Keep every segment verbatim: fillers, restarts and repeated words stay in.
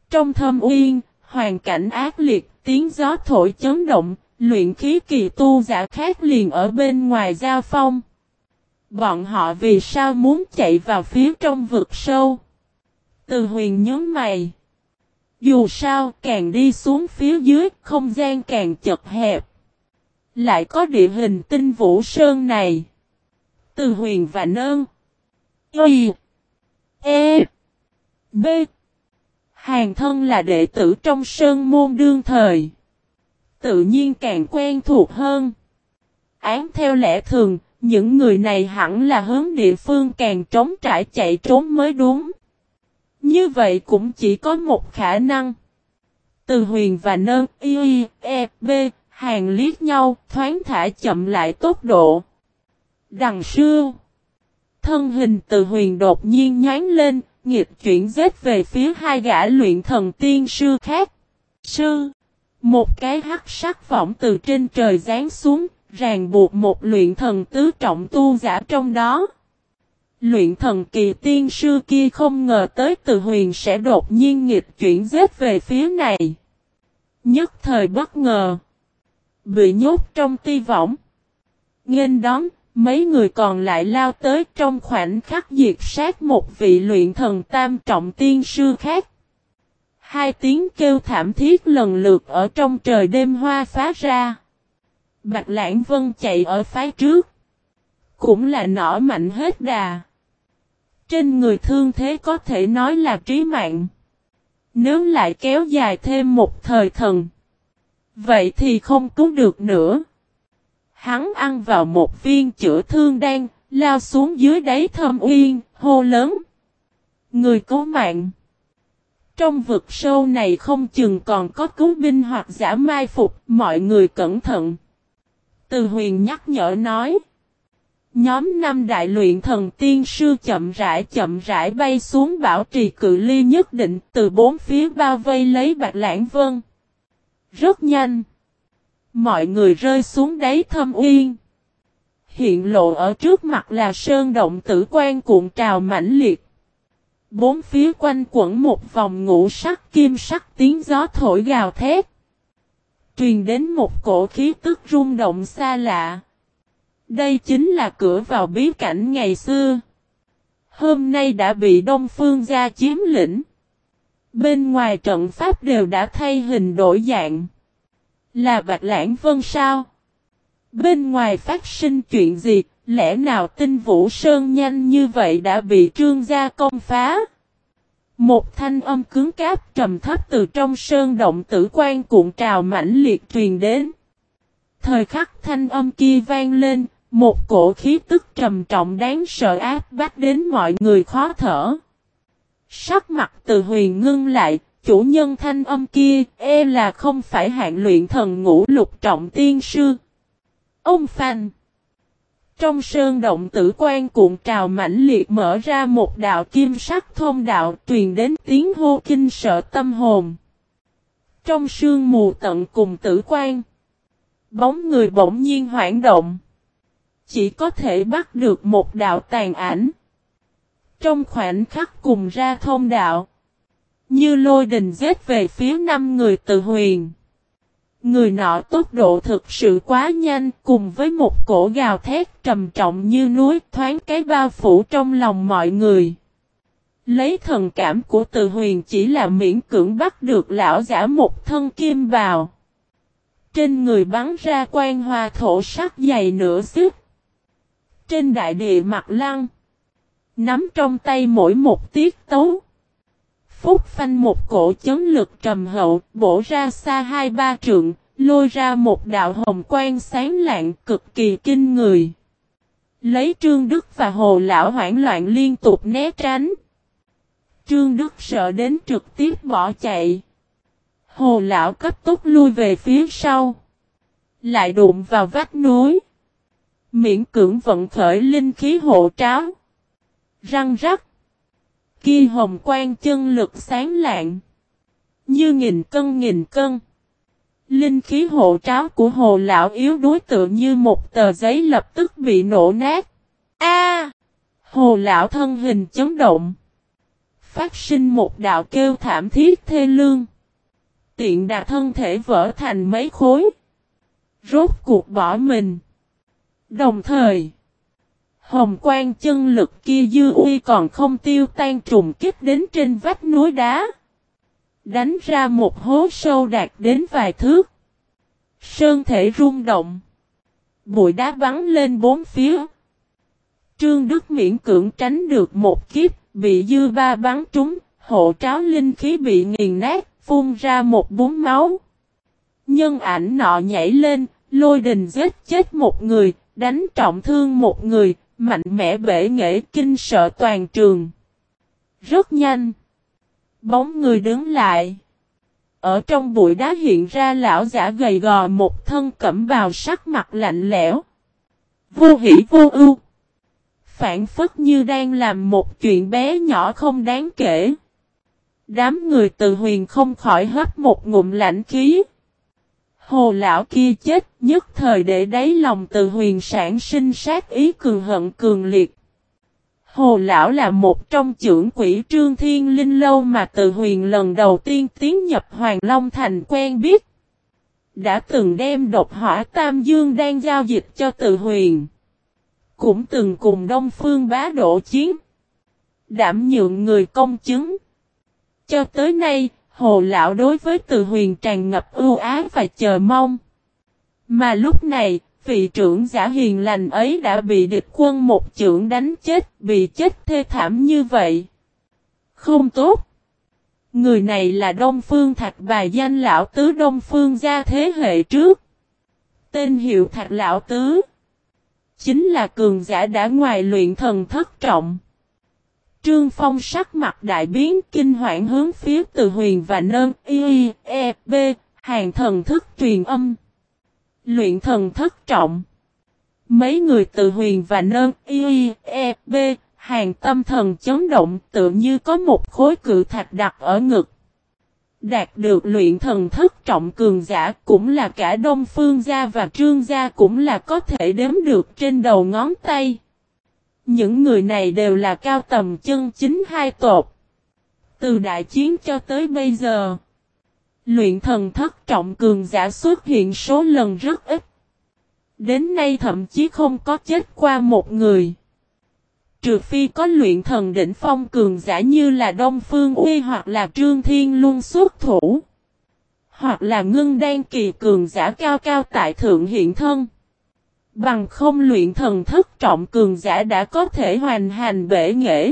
Trong thâm uyên, hoàn cảnh ác liệt, tiếng gió thổi chấn động, luyện khí kỳ tu giả khác liền ở bên ngoài giao phong. Bọn họ vì sao muốn chạy vào phía trong vực sâu? Từ Huyền nhớ mày. Dù sao, càng đi xuống phía dưới, không gian càng chật hẹp. Lại có địa hình tinh vũ sơn này. Từ Huyền và Nơn. Y. E. B. Hàng thân là đệ tử trong sơn môn đương thời. Tự nhiên càng quen thuộc hơn. Án theo lẽ thường, những người này hẳn là hướng địa phương càng trống trải chạy trốn mới đúng. Như vậy cũng chỉ có một khả năng. Từ Huyền và Nơn Y. E. B. Hàng liếc nhau, thoáng thả chậm lại tốc độ. Đằng xưa, thân hình Từ Huyền đột nhiên nhoáng lên, nghịch chuyển giết về phía hai gã luyện thần tiên sư khác. Sư, một cái hắc sắc võng từ trên trời giáng xuống, ràng buộc một luyện thần tứ trọng tu giả trong đó. Luyện thần kỳ tiên sư kia không ngờ tới Từ Huyền sẽ đột nhiên nghịch chuyển giết về phía này. Nhất thời bất ngờ, bị nhốt trong ti võng. Nghênh đón, mấy người còn lại lao tới trong khoảnh khắc diệt sát một vị luyện thần tam trọng tiên sư khác. Hai tiếng kêu thảm thiết lần lượt ở trong trời đêm hoa phá ra. Bạch Lãng Vân chạy ở phái trước, cũng là nỏ mạnh hết đà. Trên người thương thế có thể nói là trí mạng. Nếu lại kéo dài thêm một thời thần, vậy thì không cứu được nữa. Hắn ăn vào một viên chữa thương đan, lao xuống dưới đáy thâm uyên, hô lớn. Người cứu mạng. Trong vực sâu này không chừng còn có cứu binh hoặc giả mai phục, mọi người cẩn thận. Từ Huyền nhắc nhở nói. Nhóm năm đại luyện thần tiên sư chậm rãi chậm rãi bay xuống bảo trì cự ly nhất định từ bốn phía bao vây lấy Bạch Lãng Vân. Rất nhanh, mọi người rơi xuống đáy thâm uyên. Hiện lộ ở trước mặt là sơn động tử quan cuộn trào mãnh liệt. Bốn phía quanh quẩn một vòng ngũ sắc kim sắc tiếng gió thổi gào thét. Truyền đến một cổ khí tức rung động xa lạ. Đây chính là cửa vào bí cảnh ngày xưa. Hôm nay đã bị Đông Phương gia chiếm lĩnh. Bên ngoài trận pháp đều đã thay hình đổi dạng. Là Bạch Lãng Vân sao? Bên ngoài phát sinh chuyện gì? Lẽ nào Tinh Vũ Sơn nhanh như vậy đã bị Trương gia công phá? Một thanh âm cứng cáp trầm thấp từ trong sơn động tử quan cuộn trào mãnh liệt truyền đến. Thời khắc thanh âm kia vang lên, một cổ khí tức trầm trọng đáng sợ áp bách đến mọi người khó thở. Sắc mặt Từ Huyền ngưng lại, chủ nhân thanh âm kia e là không phải hạng luyện thần ngũ lục trọng tiên sư. Ông Phanh. Trong sơn động tử quan cuộn trào mãnh liệt mở ra một đạo kim sắc thông đạo truyền đến tiếng hô kinh sợ tâm hồn. Trong sương mù tận cùng tử quan, bóng người bỗng nhiên hoảng động. Chỉ có thể bắt được một đạo tàn ảnh. Trong khoảnh khắc cùng ra thông đạo, như lôi đình giết về phía năm người Từ Huyền. Người nọ tốc độ thực sự quá nhanh, cùng với một cổ gào thét trầm trọng như núi thoáng cái bao phủ trong lòng mọi người. Lấy thần cảm của Từ Huyền chỉ là miễn cưỡng bắt được lão giả một thân kim bào. Trên người bắn ra quang hoa thổ sắc dày nửa xích. Trên đại địa mặt lăng, nắm trong tay mỗi một tiết tấu. Phúc phanh một cổ chấn lực trầm hậu, bổ ra xa hai ba trượng, lôi ra một đạo hồng quang sáng lạng cực kỳ kinh người. Lấy Trương Đức và Hồ Lão hoảng loạn liên tục né tránh. Trương Đức sợ đến trực tiếp bỏ chạy. Hồ Lão cấp tốc lui về phía sau. Lại đụng vào vách núi. Miễn cưỡng vận khởi linh khí hộ tráo. Răng rắc. Kia hồng quang chân lực sáng lạng. Như nghìn cân nghìn cân. Linh khí hộ tráo của Hồ Lão yếu đuối tựa như một tờ giấy lập tức bị nổ nát. A! Hồ Lão thân hình chấn động. phát sinh một đạo kêu thảm thiết thê lương. Tiện đà thân thể vỡ thành mấy khối. Rốt cuộc bỏ mình. Đồng thời, hồng quang chân lực kia dư uy còn không tiêu tan trùng kích đến trên vách núi đá. Đánh ra một hố sâu đạt đến vài thước. Sơn thể rung động. Bụi đá bắn lên bốn phía. Trương Đức miễn cưỡng tránh được một kiếp, bị dư ba bắn trúng, hộ tráo linh khí bị nghiền nát, phun ra một búng máu. Nhân ảnh nọ nhảy lên, lôi đình giết chết một người, đánh trọng thương một người, mạnh mẽ bể nghệ kinh sợ toàn trường. Rất nhanh. Bóng người đứng lại. Ở trong bụi đá hiện ra lão giả gầy gò một thân cẩm bào sắc mặt lạnh lẽo. Vô hỉ vô ưu. Phản phất như đang làm một chuyện bé nhỏ không đáng kể. Đám người Từ Huyền không khỏi hấp một ngụm lạnh khí. Hồ lão kia chết nhất thời để đáy lòng Từ Huyền sản sinh sát ý cường hận cường liệt. Hồ lão là một trong trưởng quỷ Trương Thiên Linh lâu mà Từ Huyền lần đầu tiên tiến nhập Hoàng Long Thành quen biết. Đã từng đem độc hỏa Tam Dương đang giao dịch cho Từ Huyền. Cũng từng cùng Đông Phương Bá Độ chiến. Đảm nhượng người công chứng. Cho tới nay, Hồ lão đối với Từ Huyền tràn ngập ưu ái và chờ mong. Mà lúc này, vị trưởng giả hiền lành ấy đã bị địch quân một chưởng đánh chết, bị chết thê thảm như vậy. Không tốt. Người này là Đông Phương Thạch, bài danh lão tứ Đông Phương gia thế hệ trước. Tên hiệu Thạch lão tứ. Chính là cường giả đã ngoài luyện thần thất trọng. Trương Phong sắc mặt đại biến kinh hoảng hướng phía Từ Huyền và nơn y e b hàng thần thức truyền âm. Luyện thần thất trọng. Mấy người Từ Huyền và nơn y e b hàng tâm thần chấn động tự như có một khối cự thạch đặt ở ngực. Đạt được luyện thần thất trọng cường giả cũng là cả Đông Phương gia và Trương gia cũng là có thể đếm được trên đầu ngón tay. Những người này đều là cao tầm chân chính hai tột. Từ đại chiến cho tới bây giờ, luyện thần thất trọng cường giả xuất hiện số lần rất ít. Đến nay thậm chí không có chết qua một người. Trừ phi có luyện thần đỉnh phong cường giả như là Đông Phương Uy hoặc là Trương Thiên Luân xuất thủ. Hoặc là ngưng đan kỳ cường giả cao cao tại thượng hiện thân. Bằng không luyện thần thất trọng cường giả đã có thể hoành hành bể nghệ.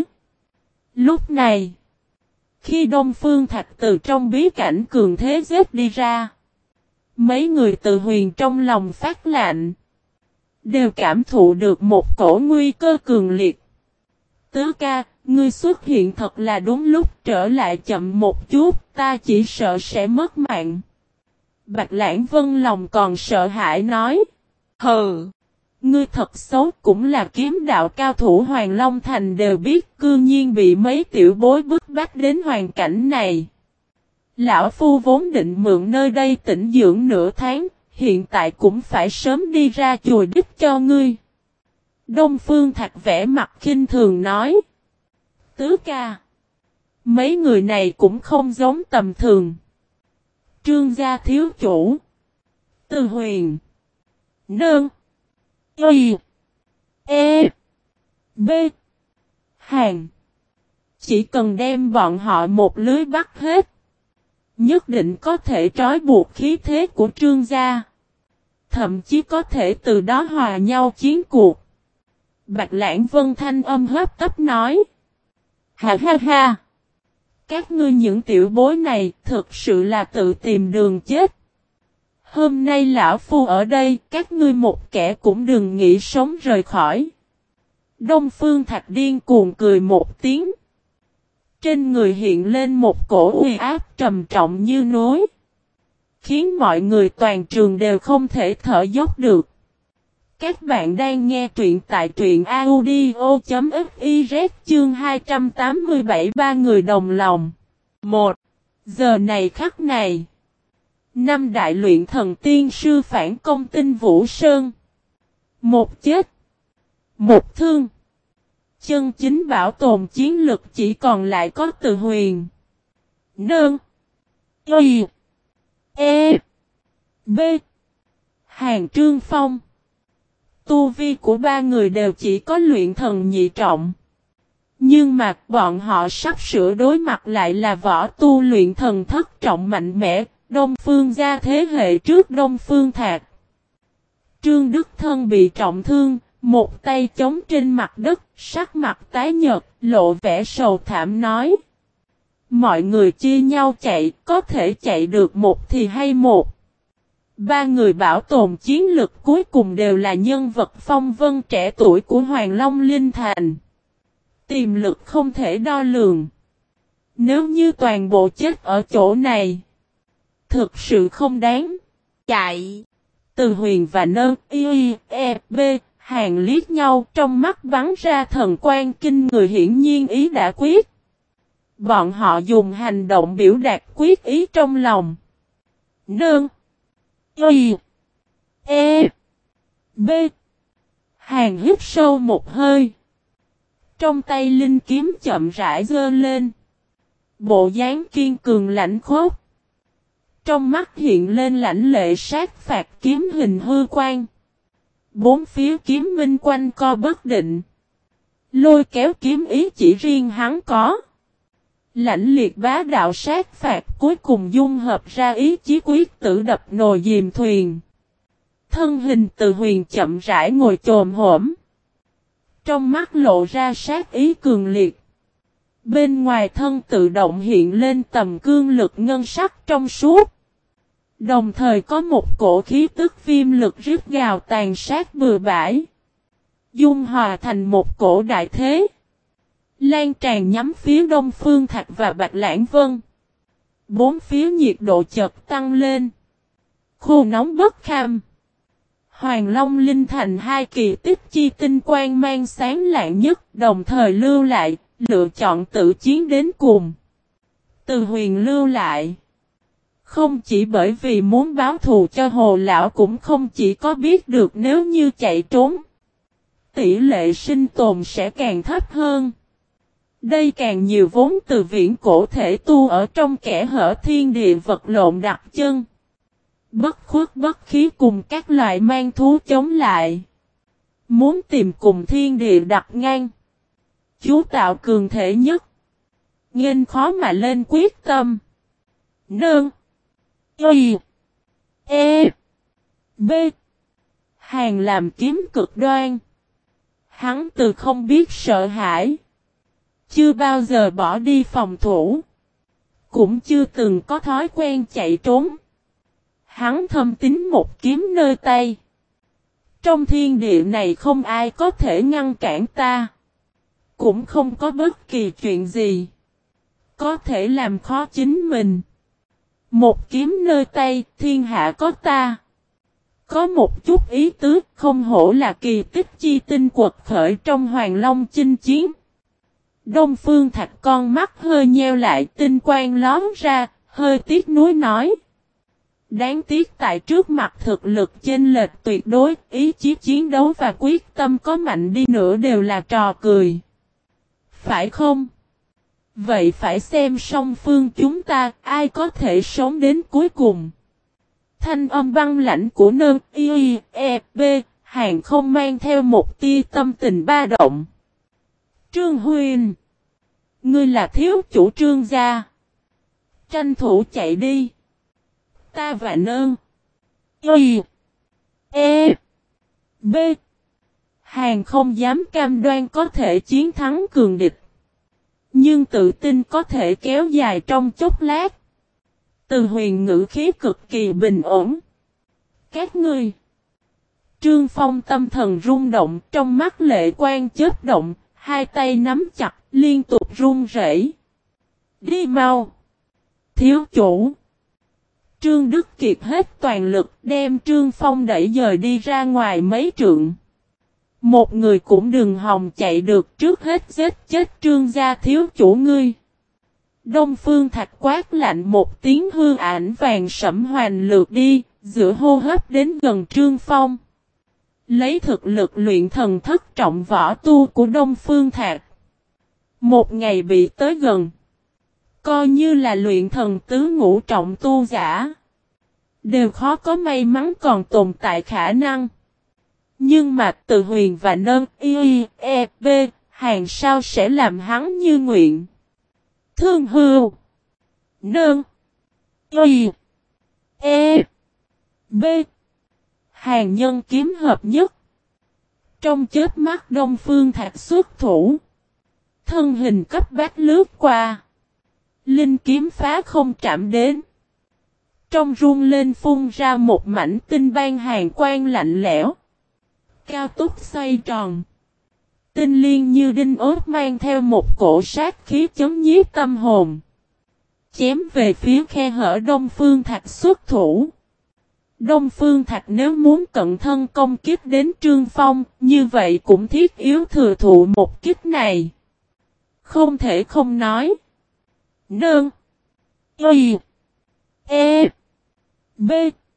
Lúc này, khi Đông Phương Thạch từ trong bí cảnh cường thế giết đi ra, mấy người Từ Huyền trong lòng phát lạnh, đều cảm thụ được một cổ nguy cơ cường liệt. Tứ ca, ngươi xuất hiện thật là đúng lúc, trở lại chậm một chút, ta chỉ sợ sẽ mất mạng. Bạch Lãng Vân lòng còn sợ hãi nói. Hừ, ngươi thật xấu, cũng là kiếm đạo cao thủ Hoàng Long Thành đều biết, cư nhiên bị mấy tiểu bối bức bách đến hoàn cảnh này. Lão Phu vốn định mượn nơi đây tĩnh dưỡng nửa tháng, hiện tại cũng phải sớm đi ra chùi đích cho ngươi. Đông Phương Thạch vẽ mặt khinh thường nói. Tứ ca, mấy người này cũng không giống tầm thường. Trương gia thiếu chủ, Từ Huyền, Nơn, Y, E, B, Hàn. Chỉ cần đem bọn họ một lưới bắt hết, nhất định có thể trói buộc khí thế của Trương gia. Thậm chí có thể từ đó hòa nhau chiến cuộc. Bạch Lãng Vân thanh âm hấp tấp nói. Ha ha ha. Các ngươi những tiểu bối này thực sự là tự tìm đường chết. Hôm nay lão phu ở đây, các ngươi một kẻ cũng đừng nghĩ sống rời khỏi. Đông Phương Thạch điên cuồng cười một tiếng. Trên người hiện lên một cổ uy áp trầm trọng như núi. Khiến mọi người toàn trường đều không thể thở dốc được. Các bạn đang nghe truyện tại truyện audio.fiz chương hai trăm tám mươi bảy ba người đồng lòng. Một. Giờ này khắc này. Năm đại luyện thần tiên sư phản công Tinh Vũ Sơn. Một chết. Một thương. Chân chính bảo tồn chiến lực chỉ còn lại có Từ Huyền. Nương. Y. E. B. Hàng Trương Phong. Tu vi của ba người đều chỉ có luyện thần nhị trọng. Nhưng mà bọn họ sắp sửa đối mặt lại là võ tu luyện thần thất trọng mạnh mẽ, Đông Phương gia thế hệ trước Đông Phương Thạc. Trương Đức Thân bị trọng thương, một tay chống trên mặt đất, sắc mặt tái nhợt, lộ vẻ sầu thảm nói. Mọi người chia nhau chạy, có thể chạy được một thì hay một. Ba người bảo tồn chiến lực cuối cùng đều là nhân vật phong vân trẻ tuổi của Hoàng Long Linh Thành. Tiềm lực không thể đo lường. Nếu như toàn bộ chết ở chỗ này, thực sự không đáng. Chạy. Từ Huyền và Nơ Y E B Hàng liếc nhau, trong mắt bắn ra thần quan kinh người, hiển nhiên ý đã quyết. Bọn họ dùng hành động biểu đạt quyết ý trong lòng. Nương. Y. E. B. Hàng hít sâu một hơi. Trong tay linh kiếm chậm rãi giơ lên. Bộ dáng kiên cường lãnh khốc. Trong mắt hiện lên lãnh lệ sát phạt kiếm hình hư quan. Bốn phía kiếm minh quanh co bất định. Lôi kéo kiếm ý chỉ riêng hắn có. Lãnh liệt bá đạo sát phạt cuối cùng dung hợp ra ý chí quyết tử đập nồi dìm thuyền. Thân hình Từ Huyền chậm rãi ngồi chồm hổm. Trong mắt lộ ra sát ý cường liệt. Bên ngoài thân tự động hiện lên tầm cương lực ngân sắc trong suốt. Đồng thời có một cổ khí tức viêm lực rít gào tàn sát bừa bãi. Dung hòa thành một cổ đại thế. Lan tràn nhắm phía Đông Phương Thạch và Bạch Lãng Vân. Bốn phía nhiệt độ chợt tăng lên. Khô nóng bất kham. Hoàng Long Linh Thành hai kỳ tích chi tinh quang mang sáng lạng nhất, đồng thời lưu lại, lựa chọn tự chiến đến cùng. Từ Huyền lưu lại. Không chỉ bởi vì muốn báo thù cho Hồ Lão, cũng không chỉ có biết được nếu như chạy trốn, tỷ lệ sinh tồn sẽ càng thấp hơn. Đây càng nhiều vốn từ viễn cổ thể tu ở trong kẻ hở thiên địa vật lộn đặt chân. Bất khuất bất khí cùng các loại mang thú chống lại. Muốn tìm cùng thiên địa đặt ngang. Chú tạo cường thể nhất. Nghênh khó mà lên quyết tâm. Nương. Y. E. B. Hàng làm kiếm cực đoan. Hắn từ không biết sợ hãi. Chưa bao giờ bỏ đi phòng thủ. Cũng chưa từng có thói quen chạy trốn. Hắn thâm tín một kiếm nơi tay. Trong thiên địa này không ai có thể ngăn cản ta. Cũng không có bất kỳ chuyện gì có thể làm khó chính mình. Một kiếm nơi tay, thiên hạ có ta. Có một chút ý tứ, không hổ là kỳ tích chi tinh quật khởi trong Hoàng Long chinh chiến. Đông Phương Thạch con mắt hơi nheo lại, tinh quang lón ra, hơi tiếc nuối nói. Đáng tiếc tại trước mặt thực lực chênh lệch tuyệt đối, ý chí chiến đấu và quyết tâm có mạnh đi nữa đều là trò cười. Phải không? Vậy phải xem song phương chúng ta, ai có thể sống đến cuối cùng. Thanh âm băng lãnh của Nơ Y E B Hàng không mang theo một tia tâm tình ba động. Trương Huyền, ngươi là thiếu chủ Trương gia. Tranh thủ chạy đi. Ta và Nơ Y E B Hàng không dám cam đoan có thể chiến thắng cường địch. Nhưng tự tin có thể kéo dài trong chốc lát. Từ Huyền ngữ khí cực kỳ bình ổn. Các ngươi. Trương Phong tâm thần rung động, trong mắt lệ quang chớp động, hai tay nắm chặt, liên tục run rẩy. Đi mau. Thiếu chủ. Trương Đức Kiệt hết toàn lực đem Trương Phong đẩy dời đi ra ngoài mấy trượng. Một người cũng đừng hòng chạy được, trước hết giết chết Trương gia thiếu chủ ngươi. Đông Phương Thạch quát lạnh một tiếng, hư ảnh vàng sẫm hoành lượt đi, giữa hô hấp đến gần Trương Phong. Lấy thực lực luyện thần thất trọng võ tu của Đông Phương Thạc. Một ngày bị tới gần. Coi như là luyện thần tứ ngũ trọng tu giả. Đều khó có may mắn còn tồn tại khả năng. Nhưng mà Từ Huyền và Nơn Y E B hàng sao sẽ làm hắn như nguyện. Thương Hưu. Nơn. Y. E. B. Hàng nhân kiếm hợp nhất. Trong chớp mắt Đông Phương Thạc xuất thủ. Thân hình cấp bách lướt qua. Linh kiếm phá không chạm đến. Trong rung lên phun ra một mảnh tinh ban hàng quang lạnh lẽo. Cao túc xoay tròn. Tinh liên như đinh ốt mang theo một cổ sát khí chấn nhiếp tâm hồn. Chém về phía khe hở Đông Phương Thạc xuất thủ. Đông Phương Thạc nếu muốn cận thân công kích đến Trương Phong, như vậy cũng thiết yếu thừa thụ một kích này. Không thể không nói. Nương. Y. E. B.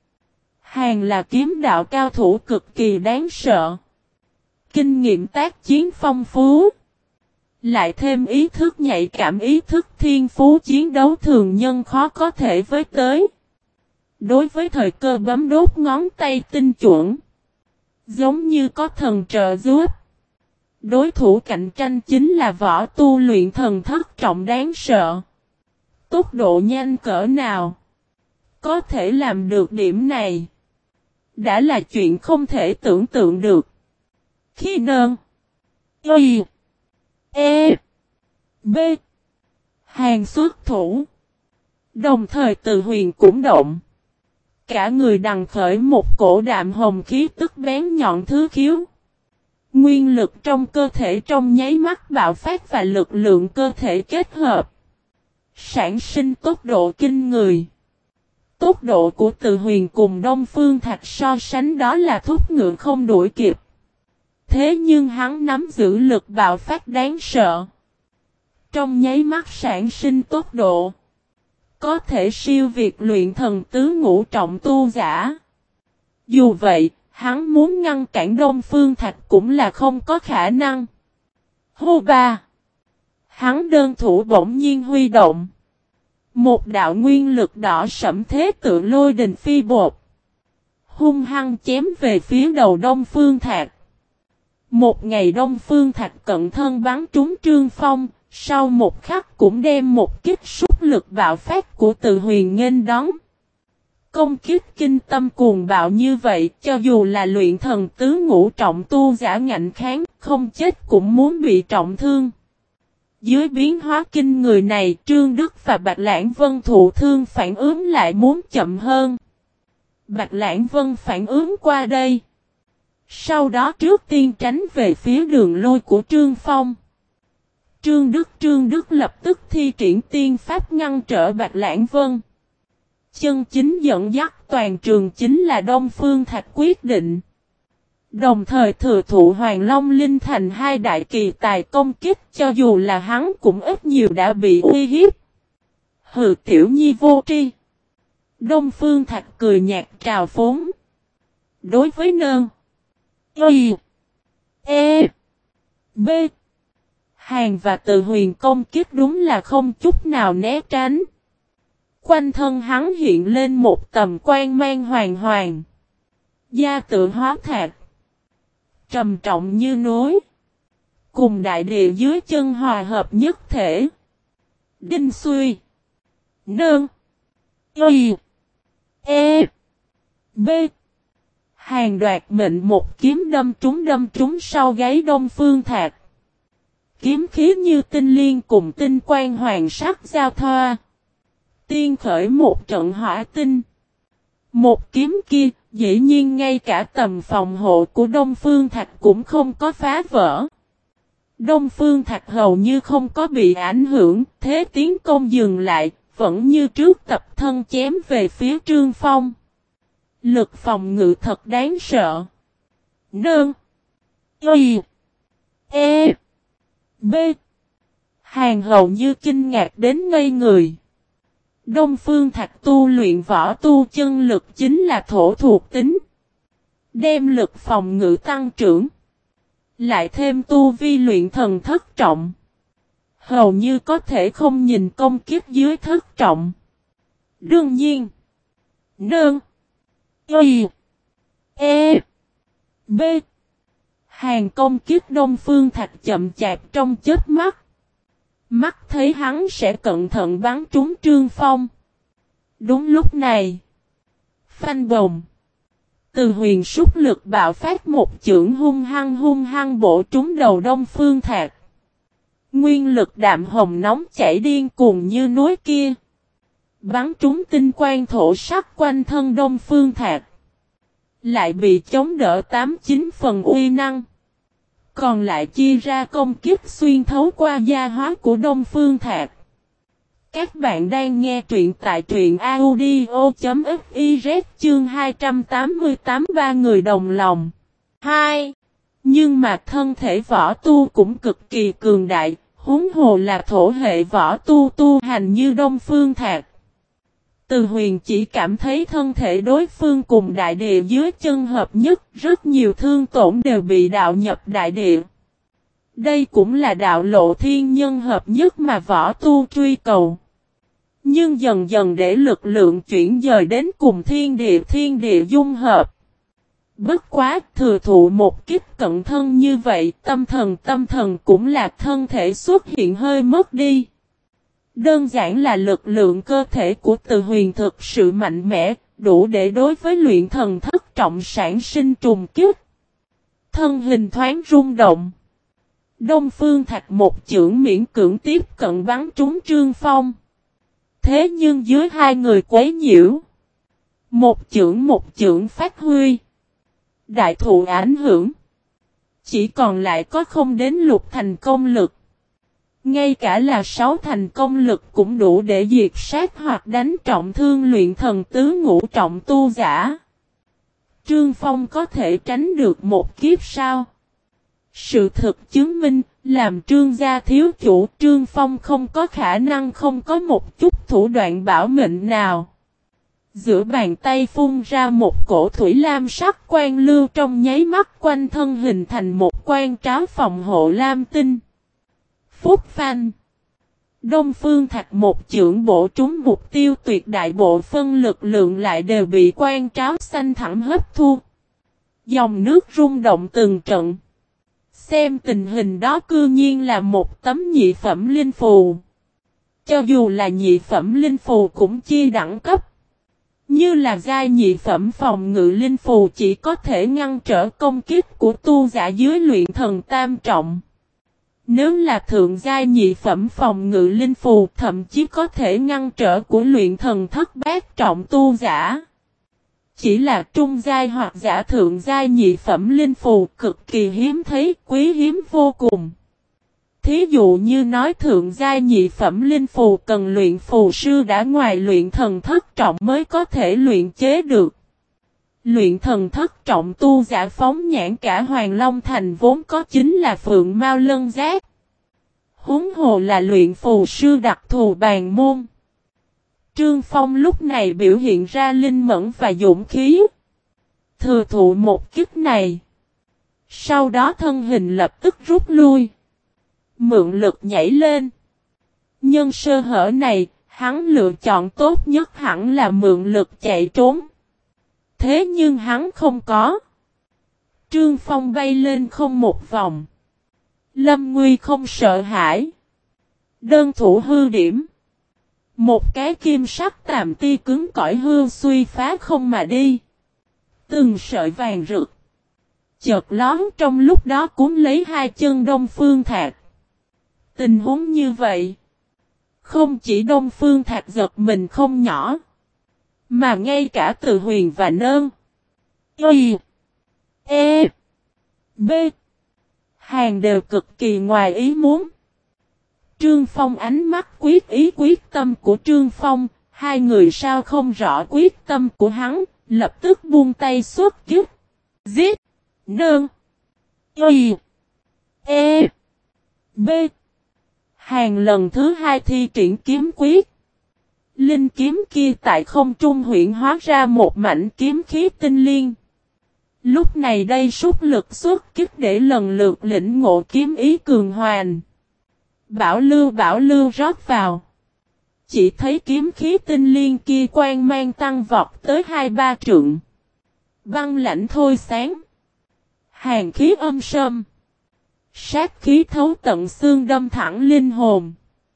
Hàng là kiếm đạo cao thủ cực kỳ đáng sợ. Kinh nghiệm tác chiến phong phú. Lại thêm ý thức nhạy cảm, ý thức thiên phú chiến đấu thường nhân khó có thể với tới. Đối với thời cơ bấm đốt ngón tay tinh chuẩn. Giống như có thần trợ giúp. Đối thủ cạnh tranh chính là võ tu luyện thần thất trọng đáng sợ. Tốc độ nhanh cỡ nào? Có thể làm được điểm này. Đã là chuyện không thể tưởng tượng được. Khi Nơn. Y. E. B. Hàng xuất thủ. Đồng thời Từ Huyền cũng động. Cả người đằng khởi một cổ đạm hồng khí tức bén nhọn thứ khiếu. Nguyên lực trong cơ thể trong nháy mắt bạo phát và lực lượng cơ thể kết hợp. Sản sinh tốc độ kinh người. Tốc độ của Từ Huyền cùng Đông Phương Thạc so sánh đó là thúc ngựa không đuổi kịp. Thế nhưng hắn nắm giữ lực bạo phát đáng sợ. Trong nháy mắt sản sinh tốc độ. Có thể siêu việt luyện thần tứ ngũ trọng tu giả. Dù vậy, hắn muốn ngăn cản Đông Phương Thạc cũng là không có khả năng. Hô ba. Hắn đơn thủ bỗng nhiên huy động. Một đạo nguyên lực đỏ sẫm thế tự lôi đình phi bột. Hung hăng chém về phía đầu Đông Phương Thạc. Một ngày Đông Phương Thạc cận thân bắn trúng Trương Phong. Sau một khắc cũng đem một kích sút lực bạo phát của Từ Huyền nghênh đón. Công kích kinh tâm cuồng bạo như vậy, cho dù là luyện thần tứ ngũ trọng tu giả ngạnh kháng, không chết cũng muốn bị trọng thương. Dưới biến hóa kinh người này, Trương Đức và Bạch Lãng Vân thụ thương phản ứng lại muốn chậm hơn. Bạch Lãng Vân phản ứng qua đây. Sau đó trước tiên tránh về phía đường lôi của Trương Phong. Trương Đức Trương Đức lập tức thi triển tiên pháp ngăn trở Bạch Lãng Vân. Chân chính dẫn dắt toàn trường chính là Đông Phương Thạc quyết định. Đồng thời thừa thụ Hoàng Long Linh thành hai đại kỳ tài công kích, cho dù là hắn cũng ít nhiều đã bị uy hiếp. Hừ, tiểu nhi vô tri. Đông Phương Thạc cười nhạt trào phúng. Đối với Nơn. Y. E. B. Hàng và Từ Huyền công kích đúng là không chút nào né tránh. Quanh thân hắn hiện lên một tầm quan mang hoàng hoàng. Da tự hóa thạch. Trầm trọng như núi. Cùng đại địa dưới chân hòa hợp nhất thể. Đinh Xuy. Nơn. Y. E. B. Hàng đoạt mệnh một kiếm đâm trúng đâm trúng sau gáy Đông Phương Thạc. Kiếm khí như tinh liên cùng tinh quang hoàng sắc giao thoa. Tiên khởi một trận hỏa tinh. Một kiếm kia, dĩ nhiên ngay cả tầm phòng hộ của Đông Phương Thạc cũng không có phá vỡ. Đông Phương Thạc hầu như không có bị ảnh hưởng, thế tiến công dừng lại, vẫn như trước tập thân chém về phía Trương Phong. Lực phòng ngự thật đáng sợ. Nơn. Y. E. B. Hàng hầu như kinh ngạc đến ngây người. Đông Phương Thạc tu luyện võ tu chân lực chính là thổ thuộc tính. Đem lực phòng ngự tăng trưởng. Lại thêm tu vi luyện thần thất trọng. Hầu như có thể không nhìn công kích dưới thất trọng. Đương nhiên. Nương. Y. E. B. Hàng công kích Đông Phương Thạch chậm chạp trong chớp mắt. Mắt thấy hắn sẽ cẩn thận bắn trúng Trương Phong. Đúng lúc này. Phanh bồng. Từ huyền súc lực bạo phát một chưởng hung hăng hung hăng bổ trúng đầu Đông Phương Thạch. Nguyên lực đạm hồng nóng chảy điên cuồng như núi kia. Bắn trúng tinh quang thổ sắc quanh thân Đông Phương Thạch. Lại bị chống đỡ tám chín phần uy năng. Còn lại chia ra công kích xuyên thấu qua gia hóa của Đông Phương Thạch. Các bạn đang nghe truyện tại truyện audio.fiz chương hai trăm tám mươi tám ba người đồng lòng. hai. Nhưng mà thân thể võ tu cũng cực kỳ cường đại, huống hồ là thổ hệ võ tu tu hành như Đông Phương Thạch. Từ huyền chỉ cảm thấy thân thể đối phương cùng đại địa dưới chân hợp nhất, rất nhiều thương tổn đều bị đạo nhập đại địa. Đây cũng là đạo lộ thiên nhân hợp nhất mà võ tu truy cầu. Nhưng dần dần để lực lượng chuyển dời đến cùng thiên địa thiên địa dung hợp. Bất quá thừa thụ một kích cận thân như vậy, tâm thần tâm thần cũng là thân thể xuất hiện hơi mất đi. Đơn giản là lực lượng cơ thể của Từ Huyền thực sự mạnh mẽ, đủ để đối với luyện thần thất trọng sản sinh trùng kích. Thân hình thoáng rung động. Đông Phương Thạch một chưởng miễn cưỡng tiếp cận bắn trúng Trương Phong. Thế nhưng dưới hai người quấy nhiễu. Một chưởng một chưởng phát huy. Đại thụ ảnh hưởng. Chỉ còn lại có không đến lục thành công lực. Ngay cả là sáu thành công lực cũng đủ để diệt sát hoặc đánh trọng thương luyện thần tứ ngũ trọng tu giả. Trương Phong có thể tránh được một kiếp sao? Sự thực chứng minh, làm Trương gia thiếu chủ Trương Phong không có khả năng không có một chút thủ đoạn bảo mệnh nào. Giữa bàn tay phun ra một cổ thủy lam sắc quan lưu trong nháy mắt quanh thân hình thành một quan tráo phòng hộ lam tinh. Phúc phanh. Đông Phương Thạch một chưởng bổ trúng mục tiêu tuyệt đại bộ phân lực lượng lại đều bị quan tráo xanh thẳng hấp thu. Dòng nước rung động từng trận. Xem tình hình đó cư nhiên là một tấm nhị phẩm linh phù. Cho dù là nhị phẩm linh phù cũng chia đẳng cấp. Như là giai nhị phẩm phòng ngự linh phù chỉ có thể ngăn trở công kích của tu giả dưới luyện thần tam trọng. Nếu là thượng giai nhị phẩm phòng ngự linh phù thậm chí có thể ngăn trở của luyện thần thất bát trọng tu giả. Chỉ là trung giai hoặc giả thượng giai nhị phẩm linh phù cực kỳ hiếm thấy, quý hiếm vô cùng. Thí dụ như nói thượng giai nhị phẩm linh phù cần luyện phù sư đã ngoài luyện thần thất trọng mới có thể luyện chế được. Luyện thần thất trọng tu giả phóng nhãn cả Hoàng Long Thành vốn có chính là phượng mao lân giác. Huống hồ là luyện phù sư đặc thù bàn môn. Trương Phong lúc này biểu hiện ra linh mẫn và dũng khí. Thừa thụ một kích này. Sau đó thân hình lập tức rút lui. Mượn lực nhảy lên. Nhân sơ hở này, hắn lựa chọn tốt nhất hẳn là mượn lực chạy trốn. Thế nhưng hắn không có. Trương Phong bay lên không một vòng. Lâm Nguy không sợ hãi. Đơn thủ hư điểm. Một cái kim sắc tàm ti cứng cỏi hư suy phá không mà đi. Từng sợi vàng rực. Chợt lón trong lúc đó cuốn lấy hai chân Đông Phương Thạch. Tình huống như vậy. Không chỉ Đông Phương Thạch giật mình không nhỏ. Mà ngay cả Từ Huyền và Nơn. Y. E. B. Hàng đều cực kỳ ngoài ý muốn. Trương Phong ánh mắt quyết ý quyết tâm của Trương Phong. Hai người sao không rõ quyết tâm của hắn. Lập tức buông tay xuất kích. Giết. Nơn. Y. E. B. Hàng lần thứ hai thi triển kiếm quyết. Linh kiếm kia tại không trung huyện hóa ra một mảnh kiếm khí tinh liên. Lúc này đây sút lực xuất kích để lần lượt lĩnh ngộ kiếm ý cường hoàn. Bảo lưu bảo lưu rót vào. Chỉ thấy kiếm khí tinh liên kia quang mang tăng vọt tới hai ba trượng. Băng lãnh thôi sáng. Hàn khí âm sâm. Sát khí thấu tận xương đâm thẳng linh hồn.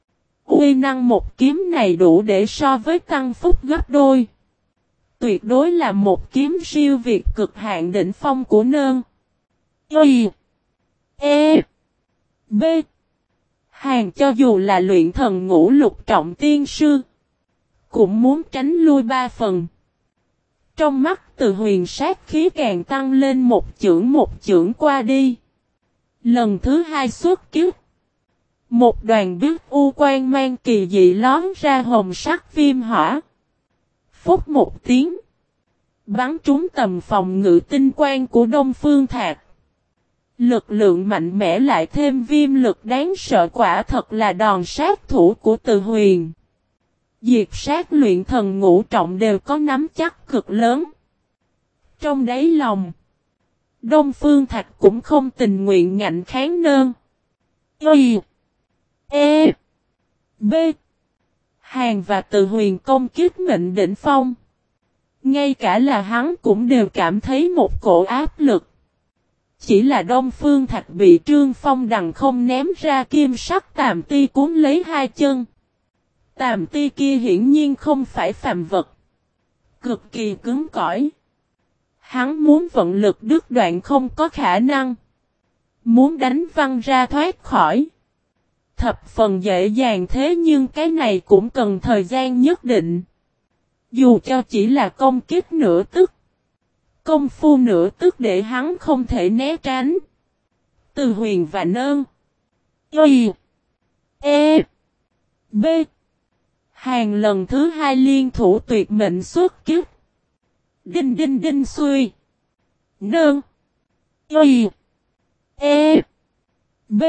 Uy năng một kiếm này đủ để so với tăng phúc gấp đôi. Tuyệt đối là một kiếm siêu việt cực hạn đỉnh phong của nơn. Y. E. B. Hàn cho dù là luyện thần ngũ lục trọng tiên sư. Cũng muốn tránh lui ba phần. Trong mắt Từ Huyền sát khí càng tăng lên một chưởng một chưởng qua đi. Lần thứ hai xuất kiếp. Một đoàn biết u quang mang kỳ dị lón ra hồng sắc viêm hỏa. Phúc một tiếng. Bắn trúng tầm phòng ngự tinh quang của Đông Phương Thạc. Lực lượng mạnh mẽ lại thêm viêm lực đáng sợ, quả thật là đòn sát thủ của Từ Huyền. Diệt sát luyện thần ngũ trọng đều có nắm chắc cực lớn. Trong đáy lòng, Đông Phương Thạch cũng không tình nguyện ngạnh kháng nơn. Y. E. B. Hàn và Từ Huyền công kích mệnh đỉnh phong. Ngay cả là hắn cũng đều cảm thấy một cổ áp lực. Chỉ là Đông Phương Thạch bị Trương Phong đằng không ném ra kim sắc tàm ti cuốn lấy hai chân. Tàm ti kia hiển nhiên không phải phàm vật. Cực kỳ cứng cỏi. Hắn muốn vận lực đứt đoạn không có khả năng. Muốn đánh văng ra thoát khỏi. Thập phần dễ dàng, thế nhưng cái này cũng cần thời gian nhất định. Dù cho chỉ là công kích nửa tức. Công phu nửa tức để hắn không thể né tránh. Từ Huyền và nơn. Y. E. B. Hàn lần thứ hai liên thủ tuyệt mệnh xuất kích. Đinh đinh đinh xuôi. Nơn. Y. E. B.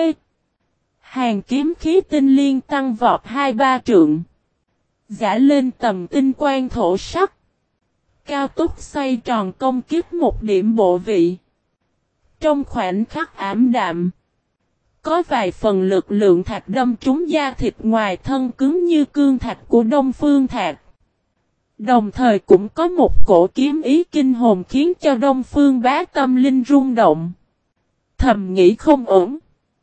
Hàn kiếm khí tinh liên tăng vọt hai ba trượng. Giả lên tầm tinh quang thổ sắc. Cao tốc xoay tròn công kích một điểm bộ vị. Trong khoảnh khắc ảm đạm. Có vài phần lực lượng thạch đâm trúng da thịt ngoài thân cứng như cương thạch của Đông Phương Thạc. Đồng thời cũng có một cổ kiếm ý kinh hồn khiến cho Đông Phương Bá tâm linh rung động. Thầm nghĩ không ổn.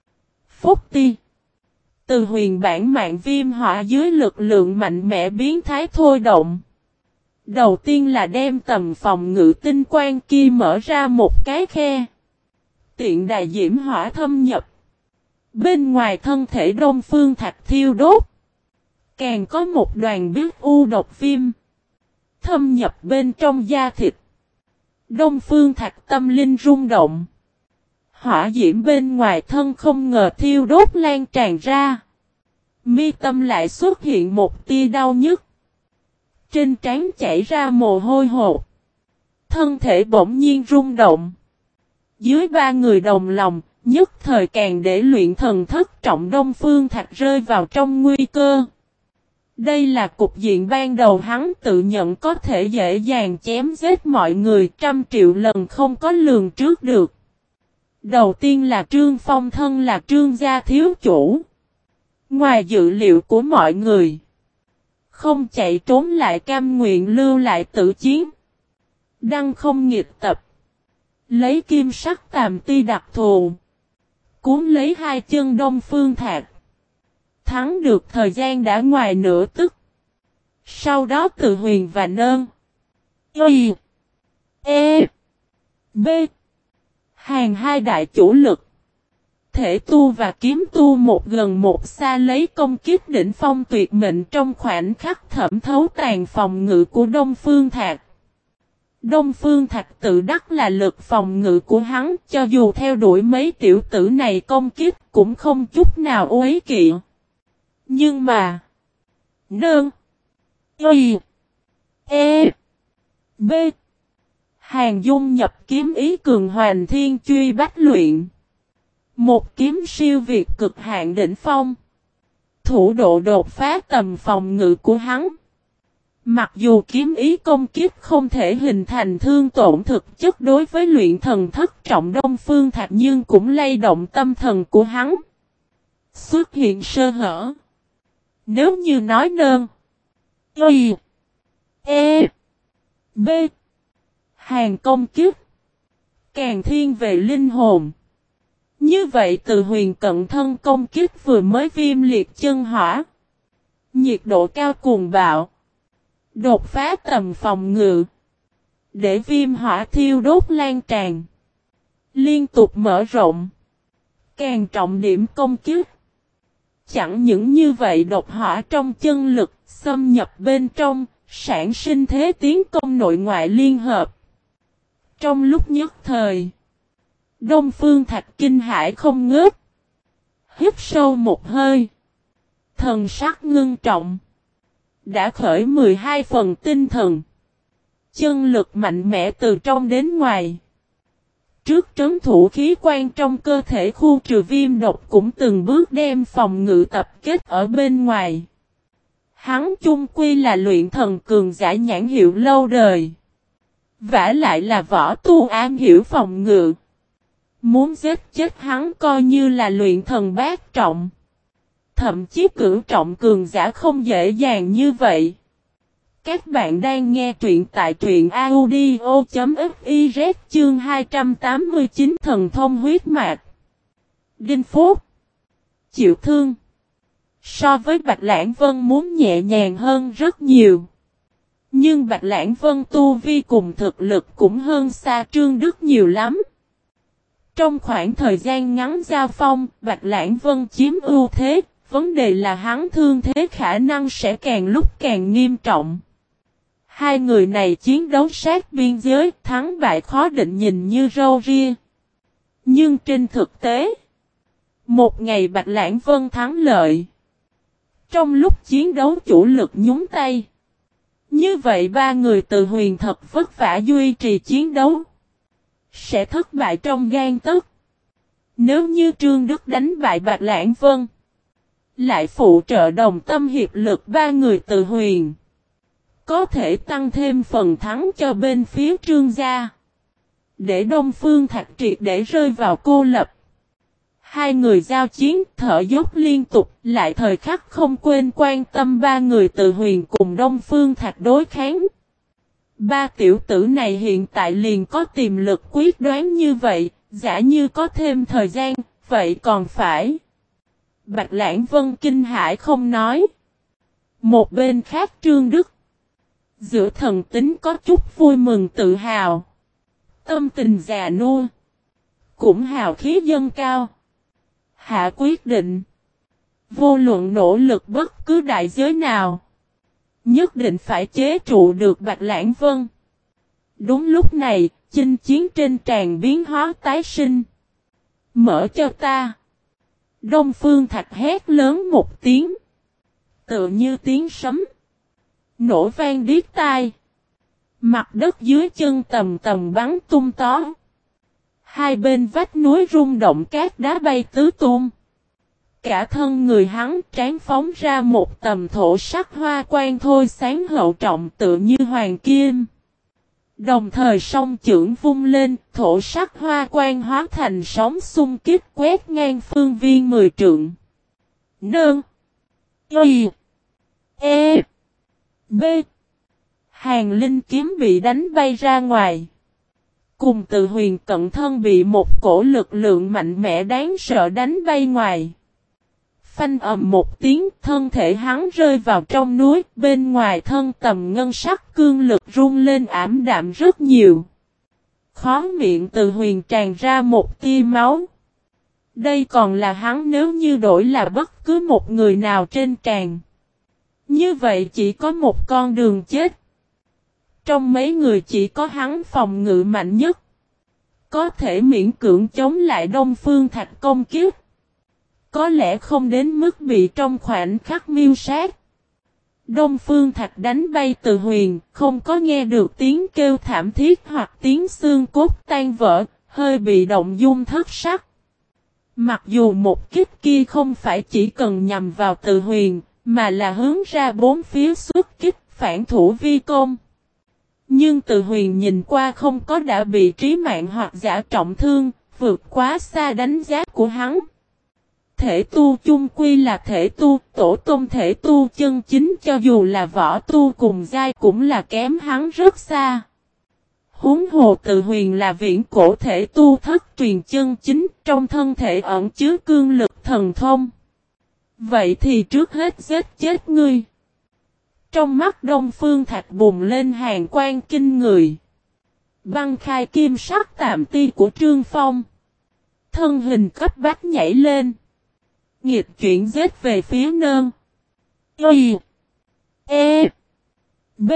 Phúc ti. Từ Huyền bản mạng viêm hỏa dưới lực lượng mạnh mẽ biến thái thôi động. Đầu tiên là đem tầm phòng ngự tinh quang kia mở ra một cái khe. Tiện đà diễm hỏa thâm nhập. Bên ngoài thân thể Đông Phương Thạch thiêu đốt. Càng có một đoàn biết u độc viêm. Thâm nhập bên trong da thịt. Đông Phương Thạch tâm linh rung động. Hỏa diễm bên ngoài thân không ngờ thiêu đốt lan tràn ra. Mi tâm lại xuất hiện một tia đau nhức. Trên trán chảy ra mồ hôi hột. Thân thể bỗng nhiên rung động. Dưới ba người đồng lòng, nhất thời càng để luyện thần thất trọng Đông Phương Thạch rơi vào trong nguy cơ. Đây là cục diện ban đầu hắn tự nhận có thể dễ dàng chém giết mọi người trăm triệu lần không có lường trước được. Đầu tiên là Trương Phong thân là Trương gia thiếu chủ. Ngoài dự liệu của mọi người. Không chạy trốn lại cam nguyện lưu lại tự chiến. Đăng không nghịch tập. Lấy kim sắc tàm ti đặc thù. Cuốn lấy hai chân Đông Phương Thạc. Thắng được thời gian đã ngoài nửa tức. Sau đó Từ Huyền và nơn. Y. E. B. Hàn hai đại chủ lực. Thể tu và kiếm tu một gần một xa lấy công kích đỉnh phong tuyệt mệnh trong khoảnh khắc thẩm thấu tàn phòng ngự của Đông Phương Thạc. Đông Phương Thạc tự đắc là lực phòng ngự của hắn, cho dù theo đuổi mấy tiểu tử này công kích cũng không chút nào uế kỵ. Nhưng mà nơn. Y. E. B. Hàn dung nhập kiếm ý cường hoàn thiên truy bách luyện. Một kiếm siêu việt cực hạn đỉnh phong. Thủ độ đột phá tầm phòng ngự của hắn. Mặc dù kiếm ý công kiếp không thể hình thành thương tổn thực chất đối với luyện thần thất trọng Đông Phương Thạch nhưng cũng lay động tâm thần của hắn. Xuất hiện sơ hở. Nếu như nói nơn. Y. E. B. Hàng công kiếp. Càng thiên về linh hồn. Như vậy từ huyền cận thân công kiếp vừa mới viêm liệt chân hỏa. Nhiệt độ cao cuồng bạo. Đột phá tầm phòng ngự. Để viêm hỏa thiêu đốt lan tràn. Liên tục mở rộng. Càng trọng điểm công kiếp. Chẳng những như vậy độc hỏa trong chân lực xâm nhập bên trong, sản sinh thế tiến công nội ngoại liên hợp. Trong lúc nhất thời, Đông Phương Thạch kinh hãi không ngớt. Hít sâu một hơi. Thần sắc ngưng trọng. Đã khởi mười hai phần tinh thần. Chân lực mạnh mẽ từ trong đến ngoài. Trước trấn thủ khí quan trong cơ thể khu trừ viêm độc cũng từng bước đem phòng ngự tập kết ở bên ngoài. Hắn chung quy là luyện thần cường giả nhãn hiệu lâu đời. Vả lại là võ tu am hiểu phòng ngự. Muốn giết chết hắn coi như là luyện thần bát trọng. Thậm chí cửu trọng cường giả không dễ dàng như vậy. Các bạn đang nghe truyện tại truyện audio chấm fiz chương hai trăm tám mươi chín thần thông huyết mạch. Đinh Phúc. Chịu thương. So với Bạch Lãng Vân muốn nhẹ nhàng hơn rất nhiều. Nhưng Bạch Lãng Vân tu vi cùng thực lực cũng hơn xa Trương Đức nhiều lắm. Trong khoảng thời gian ngắn giao phong, Bạch Lãng Vân chiếm ưu thế, vấn đề là hắn thương thế khả năng sẽ càng lúc càng nghiêm trọng. Hai người này chiến đấu sát biên giới, thắng bại khó định nhìn như râu ria. Nhưng trên thực tế, một ngày Bạch Lãng Vân thắng lợi. Trong lúc chiến đấu chủ lực nhúng tay. Như vậy ba người từ huyền thật vất vả duy trì chiến đấu. Sẽ thất bại trong gan tấc. Nếu như Trương Đức đánh bại Bạch Lãng Vân. Lại phụ trợ đồng tâm hiệp lực ba người từ huyền. Có thể tăng thêm phần thắng cho bên phía Trương gia. Để Đông Phương Thạch triệt để rơi vào cô lập. Hai người giao chiến thở dốc liên tục, lại thời khắc không quên quan tâm ba người từ huyền cùng Đông Phương Thạch đối kháng. Ba tiểu tử này hiện tại liền có tiềm lực quyết đoán như vậy, giả như có thêm thời gian, vậy còn phải. Bạch Lãng Vân kinh hãi không nói. Một bên khác Trương Đức. Giữa thần tính có chút vui mừng tự hào. Tâm tình già nua. Cũng hào khí dâng cao. Hạ quyết định. Vô luận nỗ lực bất cứ đại giới nào. Nhất định phải chế trụ được Bạch Lãng Vân. Đúng lúc này, chinh chiến trên tràn biến hóa tái sinh. Mở cho ta. Đông Phương Thạch hét lớn một tiếng. Tựa như tiếng sấm. Nổ vang điếc tai. Mặt đất dưới chân tầm tầm bắn tung tó. Hai bên vách núi rung động cát đá bay tứ tung. Cả thân người hắn trán phóng ra một tầm thổ sắc hoa quan thôi sáng hậu trọng tựa như hoàng kim. Đồng thời song chưởng vung lên, thổ sắc hoa quan hóa thành sóng xung kích quét ngang phương viên mười trượng. Nương. Y. E. B. Hàng linh kiếm bị đánh bay ra ngoài. Cùng từ huyền cận thân bị một cổ lực lượng mạnh mẽ đáng sợ đánh bay ngoài. Phanh ầm một tiếng, thân thể hắn rơi vào trong núi, bên ngoài thân tầm ngân sắc cương lực rung lên ảm đạm rất nhiều. Khóe miệng từ huyền tràn ra một tia máu. Đây còn là hắn nếu như đổi là bất cứ một người nào trên tràn. Như vậy chỉ có một con đường chết. Trong mấy người chỉ có hắn phòng ngự mạnh nhất. Có thể miễn cưỡng chống lại Đông Phương Thạch công kiếp. Có lẽ không đến mức bị trong khoảnh khắc miêu sát. Đông Phương Thạch đánh bay từ huyền, không có nghe được tiếng kêu thảm thiết hoặc tiếng xương cốt tan vỡ, hơi bị động dung thất sắc. Mặc dù một kích kia không phải chỉ cần nhằm vào từ huyền, mà là hướng ra bốn phía xuất kích, phản thủ vi công. Nhưng Từ Huyền nhìn qua không có đã bị trí mạng hoặc giả trọng thương, vượt quá xa đánh giá của hắn. Thể tu chung quy là thể tu, tổ tông thể tu chân chính cho dù là võ tu cùng giai cũng là kém hắn rất xa. Huống hồ Từ Huyền là viễn cổ thể tu thất truyền chân chính, trong thân thể ẩn chứa cương lực thần thông. Vậy thì trước hết giết chết ngươi. Trong mắt Đông Phương Thạch bùng lên hàn quang kinh người. Băng khai kim sắc tạm ti của Trương Phong. Thân hình cấp bách nhảy lên. Nghịch chuyển giết về phía Nơn. Y. E. B.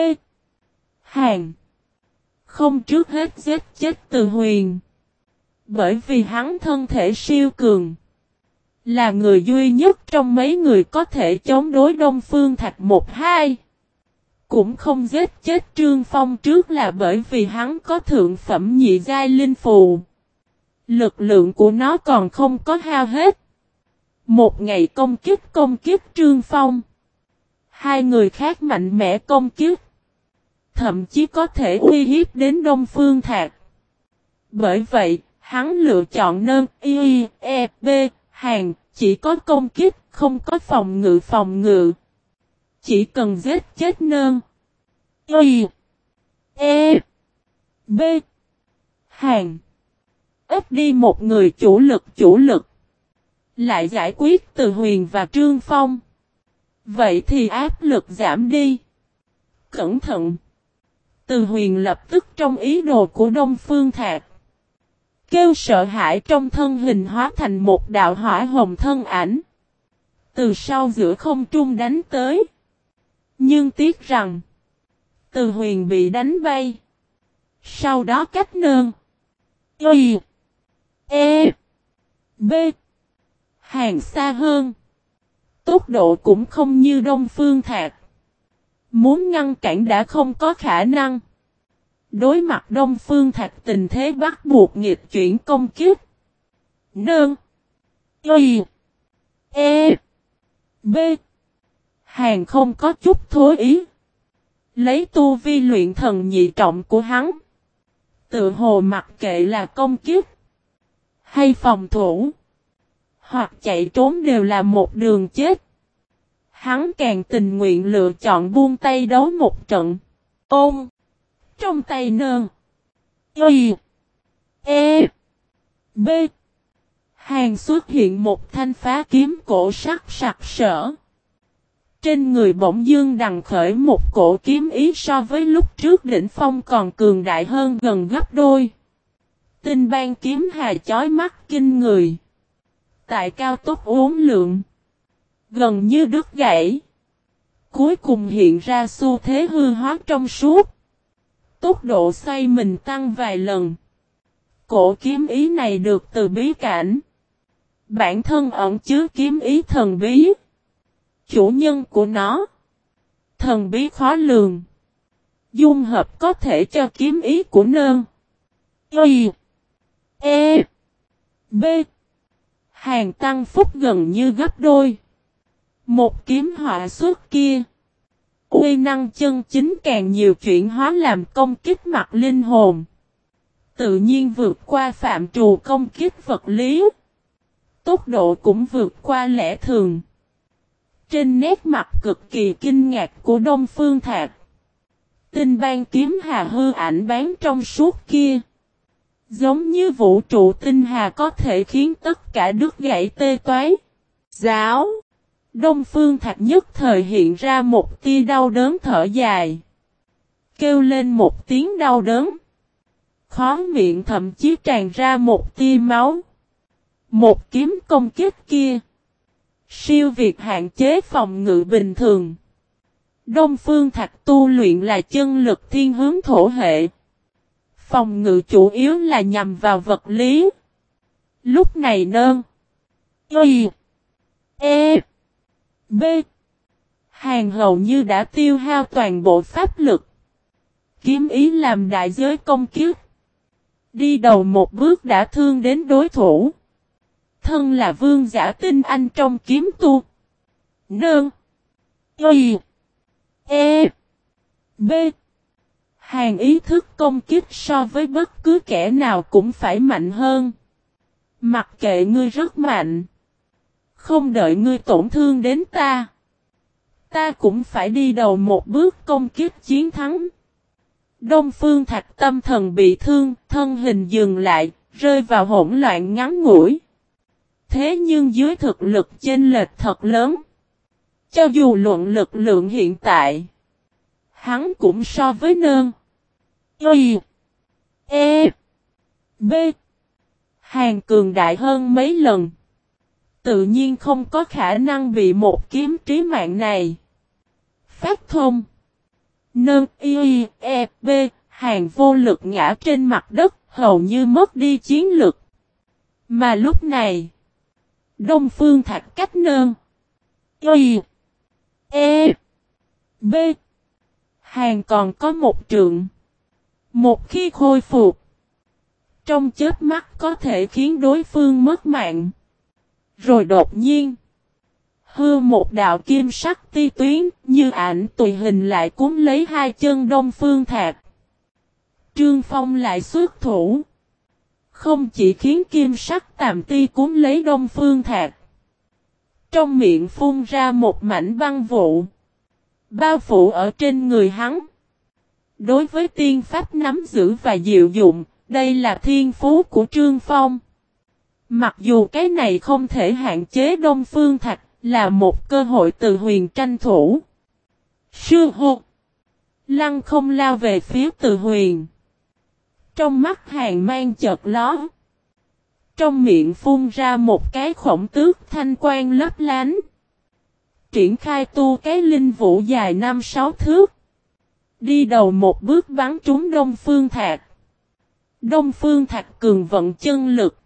Hàn. Không trước hết giết chết Từ Huyền. Bởi vì hắn thân thể siêu cường. Là người duy nhất trong mấy người có thể chống đối Đông Phương Thạch một hai. Cũng không giết chết Trương Phong trước là bởi vì hắn có thượng phẩm nhị giai linh phù. Lực lượng của nó còn không có hao hết. Một ngày công kích công kích Trương Phong. Hai người khác mạnh mẽ công kích. Thậm chí có thể uy hiếp đến Đông Phương Thạc. Bởi vậy, hắn lựa chọn Nơn, Y, E, B, Hàn, chỉ có công kích, không có phòng ngự phòng ngự. Chỉ cần giết chết Nơn, Y, E, B, Hàn. Ít đi một người chủ lực chủ lực. Lại giải quyết Từ Huyền và Trương Phong. Vậy thì áp lực giảm đi. Cẩn thận. Từ Huyền lập tức trong ý đồ của Đông Phương Thạc. Kêu sợ hãi trong thân hình hóa thành một đạo hỏa hồng thân ảnh. Từ sau giữa không trung đánh tới. Nhưng tiếc rằng. Từ Huyền bị đánh bay. Sau đó cách Nơn. Y. E. B. Hàn xa hơn. Tốc độ cũng không như Đông Phương Thạc. Muốn ngăn cản đã không có khả năng. Đối mặt Đông Phương Thạch tình thế bắt buộc nghịch chuyển công kích. Nơn. Y. E. B. Hàn không có chút thối ý. Lấy tu vi luyện thần nhị trọng của hắn. Tự hồ mặc kệ là công kích. Hay phòng thủ. Hoặc chạy trốn đều là một đường chết. Hắn càng tình nguyện lựa chọn buông tay đấu một trận. Ôm. Trong tay Nơn. Y. E. B. Hàn xuất hiện một thanh phá kiếm cổ sắc sặc sỡ. Trên người bỗng dương đằng khởi một cổ kiếm ý so với lúc trước đỉnh phong còn cường đại hơn gần gấp đôi. Tinh ban kiếm hà chói mắt kinh người. Tại cao tốc uốn lượn. Gần như đứt gãy. Cuối cùng hiện ra xu thế hư hóa trong suốt. Tốc độ xoay mình tăng vài lần. Cổ kiếm ý này được từ bí cảnh. Bản thân ẩn chứa kiếm ý thần bí. Chủ nhân của nó. Thần bí khó lường. Dung hợp có thể cho kiếm ý của Nơn. Y. E. B. Hàn tăng phúc gần như gấp đôi. Một kiếm họa xuất kia. Uy năng chân chính càng nhiều chuyển hóa làm công kích mặt linh hồn. Tự nhiên vượt qua phạm trù công kích vật lý. Tốc độ cũng vượt qua lẽ thường. Trên nét mặt cực kỳ kinh ngạc của Đông Phương Thạc. Tinh ban kiếm hà hư ảnh bán trong suốt kia. Giống như vũ trụ tinh hà có thể khiến tất cả đứt gãy tê toái. Giáo. Đông Phương Thạc nhất thời hiện ra một tia đau đớn thở dài. Kêu lên một tiếng đau đớn. Khó miệng thậm chí tràn ra một tia máu. Một kiếm công kích kia. Siêu việt hạn chế phòng ngự bình thường. Đông Phương Thạc tu luyện là chân lực thiên hướng thổ hệ. Phòng ngự chủ yếu là nhằm vào vật lý. Lúc này Nơn. Y. E. B. Hàn hầu như đã tiêu hao toàn bộ pháp lực. Kiếm ý làm đại giới công kiếp. Đi đầu một bước đã thương đến đối thủ. Thân là vương giả tinh anh trong kiếm tu. Nơn. Y. E. B. Hàng ý thức công kích so với bất cứ kẻ nào cũng phải mạnh hơn. Mặc kệ ngươi rất mạnh. Không đợi ngươi tổn thương đến ta. Ta cũng phải đi đầu một bước công kích chiến thắng. Đông Phương Thạch tâm thần bị thương, thân hình dừng lại, rơi vào hỗn loạn ngắn ngủi. Thế nhưng dưới thực lực chênh lệch thật lớn. Cho dù luận lực lượng hiện tại, hắn cũng so với nơn. Y. E. B. Hàng cường đại hơn mấy lần. Tự nhiên không có khả năng bị một kiếm trí mạng này. Phát thông. Nơn. Y. E. B. Hàng vô lực ngã trên mặt đất, hầu như mất đi chiến lực. Mà lúc này, Đông Phương Thạch cách nơn. Y. E. B. Hàng còn có một trượng. Một khi khôi phục, trong chớp mắt có thể khiến đối phương mất mạng. Rồi đột nhiên, hư một đạo kim sắc ti tuyến như ảnh tùy hình lại cuốn lấy hai chân Đông Phương Thạch. Trương Phong lại xuất thủ. Không chỉ khiến kim sắc tàm ti cuốn lấy Đông Phương Thạch. Trong miệng phun ra một mảnh băng vụ. Bao phủ ở trên người hắn. Đối với tiên pháp nắm giữ và diệu dụng, đây là thiên phú của Trương Phong. Mặc dù cái này không thể hạn chế Đông Phương Thạch, là một cơ hội từ huyền tranh thủ. Sư hô. Lăng không lao về phía từ huyền. Trong mắt Hàng mang chợt lóe. Trong miệng phun ra một cái khổng tước thanh quang lấp lánh. Triển khai tu cái linh vũ dài năm sáu thước. Đi đầu một bước bắn trúng Đông Phương Thạch. Đông Phương Thạch cường vận chân lực.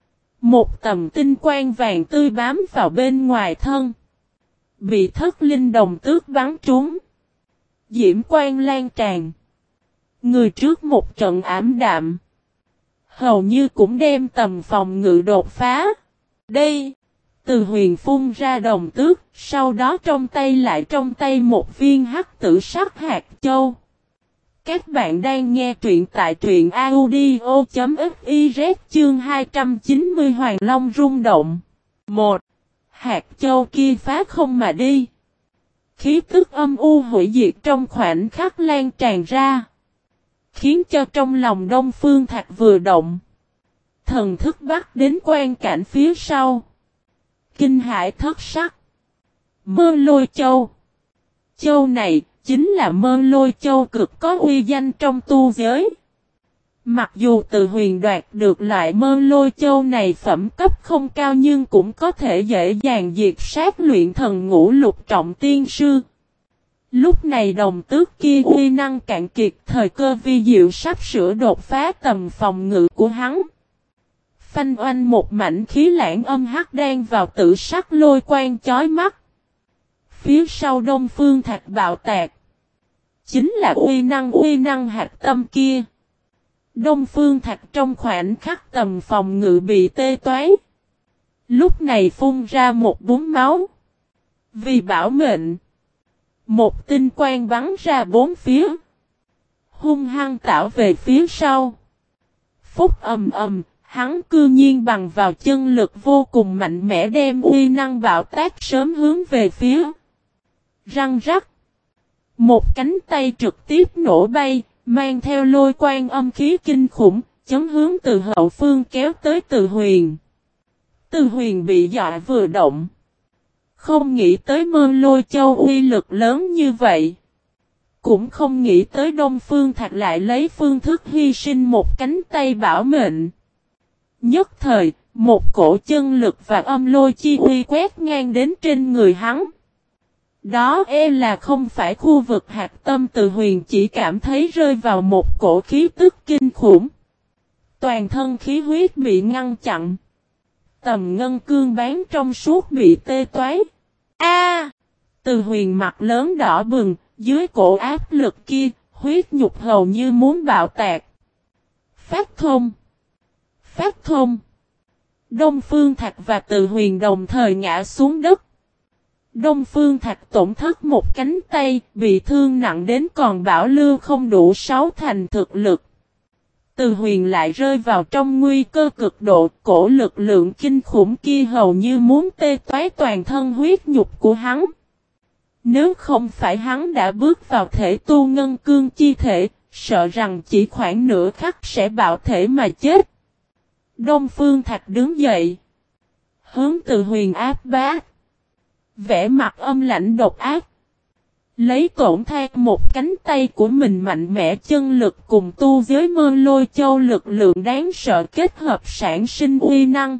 Một tầm tinh quang vàng tươi bám vào bên ngoài thân. Bị thất linh đồng tước bắn trúng. Diễm quang lan tràn. Người trước một trận ảm đạm. Hầu như cũng đem tầm phòng ngự đột phá. Đây. Từ huyền phun ra đồng tước. Sau đó trong tay lại trong tay một viên hắc tử sắc hạt châu. Các bạn đang nghe truyện tại truyện audio.fiz chương hai trăm chín mươi Hoàng Long rung động. một. Hạt châu kia phá không mà đi. Khí tức âm u hủy diệt trong khoảnh khắc lan tràn ra. Khiến cho trong lòng Đông Phương Thạch vừa động. Thần thức bắt đến quan cảnh phía sau. Kinh hãi thất sắc. Mơ lôi châu. Châu này chính là mơ lôi châu cực có uy danh trong tu giới. Mặc dù từ huyền đoạt được loại mơ lôi châu này phẩm cấp không cao nhưng cũng có thể dễ dàng diệt sát luyện thần ngũ lục trọng tiên sư. Lúc này đồng tước kia uy năng cạn kiệt, thời cơ vi diệu sắp sửa đột phá tầm phòng ngự của hắn. Phanh oanh một mảnh khí lãng âm hắc đang vào tử sắc lôi quang chói mắt. Phía sau Đông Phương Thạch bạo tạc. Chính là uy năng uy năng hạt tâm kia. Đông Phương Thạch trong khoảnh khắc tầm phòng ngự bị tê toái. Lúc này phun ra một búng máu. Vì bảo mệnh. Một tinh quang bắn ra bốn phía. Hung hăng tạo về phía sau. Phúc ầm ầm. Hắn cư nhiên bằng vào chân lực vô cùng mạnh mẽ đem uy năng bạo tác sớm hướng về phía. Răng rắc. Một cánh tay trực tiếp nổ bay, mang theo lôi quang âm khí kinh khủng, chấn hướng từ hậu phương kéo tới Từ Huyền. Từ Huyền bị dọa vừa động. Không nghĩ tới mơ lôi châu uy lực lớn như vậy. Cũng không nghĩ tới Đông Phương Thạch lại lấy phương thức hy sinh một cánh tay bảo mệnh. Nhất thời, một cổ chân lực và âm lôi chi uy quét ngang đến trên người hắn. Đó e là không phải khu vực hạt tâm. Từ huyền chỉ cảm thấy rơi vào một cổ khí tức kinh khủng. Toàn thân khí huyết bị ngăn chặn. Tầm ngân cương bán trong suốt bị tê toái. A! Từ huyền mặt lớn đỏ bừng, dưới cổ áp lực kia, huyết nhục hầu như muốn bạo tạc. Phát thông! Phát thông! Đông Phương Thạch và Từ Huyền đồng thời ngã xuống đất. Đông Phương Thạch tổn thất một cánh tay, bị thương nặng đến còn bảo lưu không đủ sáu thành thực lực. Từ Huyền lại rơi vào trong nguy cơ cực độ, cổ lực lượng kinh khủng kia hầu như muốn tê toái toàn thân huyết nhục của hắn. Nếu không phải hắn đã bước vào thể tu ngân cương chi thể, sợ rằng chỉ khoảng nửa khắc sẽ bạo thể mà chết. Đông Phương Thạch đứng dậy, hướng Từ Huyền áp bá, vẻ mặt âm lãnh độc ác. Lấy tổn thang một cánh tay của mình mạnh mẽ chân lực cùng tu giới mơ lôi châu lực lượng đáng sợ kết hợp sản sinh uy năng.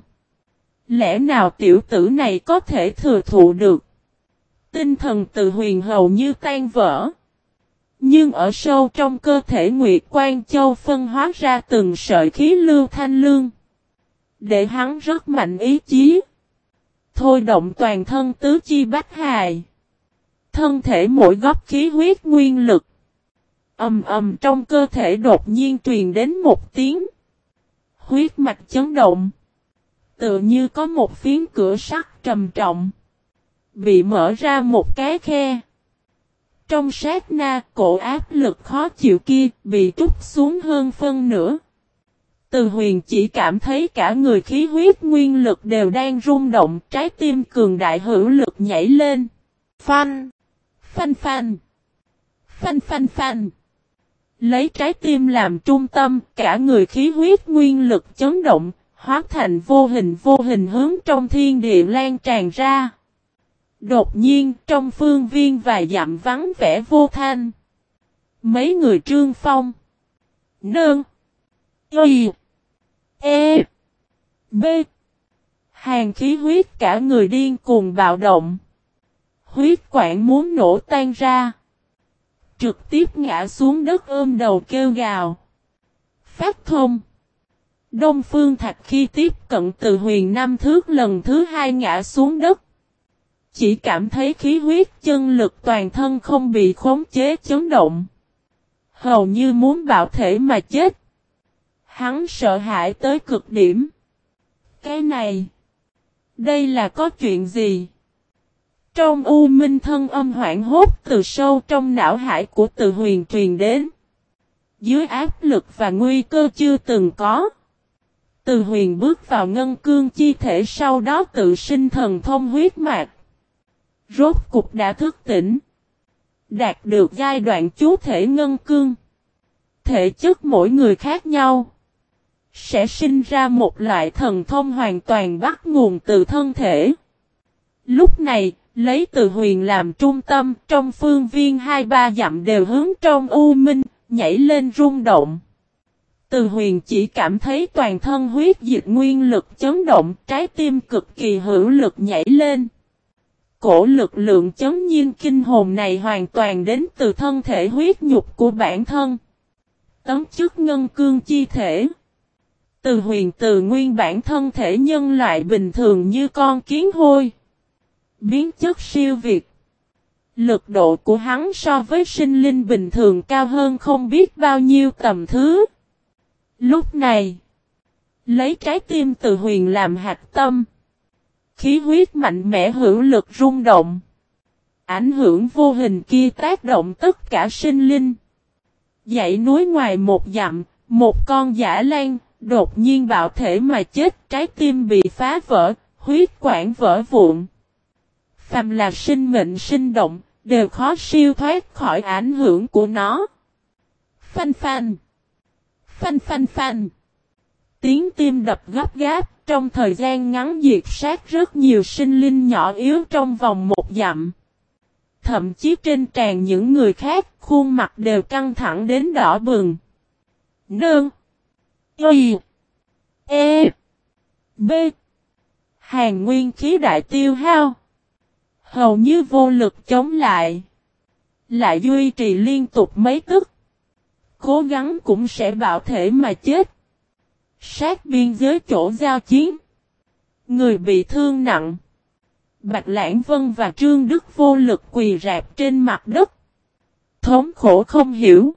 Lẽ nào tiểu tử này có thể thừa thụ được? Tinh thần Từ Huyền hầu như tan vỡ. Nhưng ở sâu trong cơ thể Nguyệt Quan Châu phân hóa ra từng sợi khí lưu thanh lương. Để hắn rất mạnh ý chí. Thôi động toàn thân tứ chi bách hài. Thân thể mỗi góc khí huyết nguyên lực. Ầm ầm trong cơ thể đột nhiên truyền đến một tiếng. Huyết mạch chấn động. Tựa như có một phiến cửa sắt trầm trọng. Bị mở ra một cái khe. Trong sát na, cổ áp lực khó chịu kia bị trút xuống hơn phân nửa. Từ Huyền chỉ cảm thấy cả người khí huyết nguyên lực đều đang rung động, trái tim cường đại hữu lực nhảy lên. Phanh! Phanh phanh! Phanh phanh phanh! Lấy trái tim làm trung tâm, cả người khí huyết nguyên lực chấn động, hóa thành vô hình vô hình hướng trong thiên địa lan tràn ra. Đột nhiên, trong phương viên vài dặm vắng vẻ vô thanh. Mấy người Trương Phong. Nương. Y. E. B. Hàng khí huyết cả người điên cuồng bạo động. Huyết quản muốn nổ tan ra. Trực tiếp ngã xuống đất ôm đầu kêu gào. Phát thông. Đông Phương Thạch khi tiếp cận Từ Huyền năm thước lần thứ hai ngã xuống đất. Chỉ cảm thấy khí huyết chân lực toàn thân không bị khống chế chấn động. Hầu như muốn bạo thể mà chết. Hắn sợ hãi tới cực điểm. Cái này. Đây là có chuyện gì? Trong u minh thân âm hoảng hốt từ sâu trong não hải của Từ Huyền truyền đến. Dưới áp lực và nguy cơ chưa từng có. Từ Huyền bước vào ngân cương chi thể, sau đó tự sinh thần thông huyết mạch. Rốt cục đã thức tỉnh. Đạt được giai đoạn chú thể ngân cương. Thể chất mỗi người khác nhau. Sẽ sinh ra một loại thần thông hoàn toàn bắt nguồn từ thân thể. Lúc này, lấy Từ Huyền làm trung tâm, trong phương viên hai ba dặm đều hướng trong u minh, nhảy lên rung động. Từ Huyền chỉ cảm thấy toàn thân huyết dịch nguyên lực chấn động, trái tim cực kỳ hữu lực nhảy lên. Cổ lực lượng chấn nhiên kinh hồn này hoàn toàn đến từ thân thể huyết nhục của bản thân. Tấm chức ngân cương chi thể. Từ Huyền từ nguyên bản thân thể nhân loại bình thường như con kiến hôi. Biến chất siêu việt. Lực độ của hắn so với sinh linh bình thường cao hơn không biết bao nhiêu tầm thứ. Lúc này, lấy trái tim Từ Huyền làm hạch tâm. Khí huyết mạnh mẽ hữu lực rung động. Ảnh hưởng vô hình kia tác động tất cả sinh linh. Dãy núi ngoài một dặm, một con dã lan, đột nhiên bạo thể mà chết, trái tim bị phá vỡ, huyết quản vỡ vụn. Phàm là sinh mệnh sinh động, đều khó siêu thoát khỏi ảnh hưởng của nó. Phanh phanh. Phanh phanh phanh. Tiếng tim đập gấp gáp, trong thời gian ngắn diệt sát rất nhiều sinh linh nhỏ yếu trong vòng một dặm. Thậm chí trên trán những người khác, khuôn mặt đều căng thẳng đến đỏ bừng. Nương. Y. E. B. Hàng nguyên khí đại tiêu hao. Hầu như vô lực chống lại. Lại duy trì liên tục mấy tức. Cố gắng cũng sẽ bạo thể mà chết. Sát biên giới chỗ giao chiến. Người bị thương nặng. Bạch Lãng Vân và Trương Đức vô lực quỳ rạp trên mặt đất. Thống khổ không hiểu.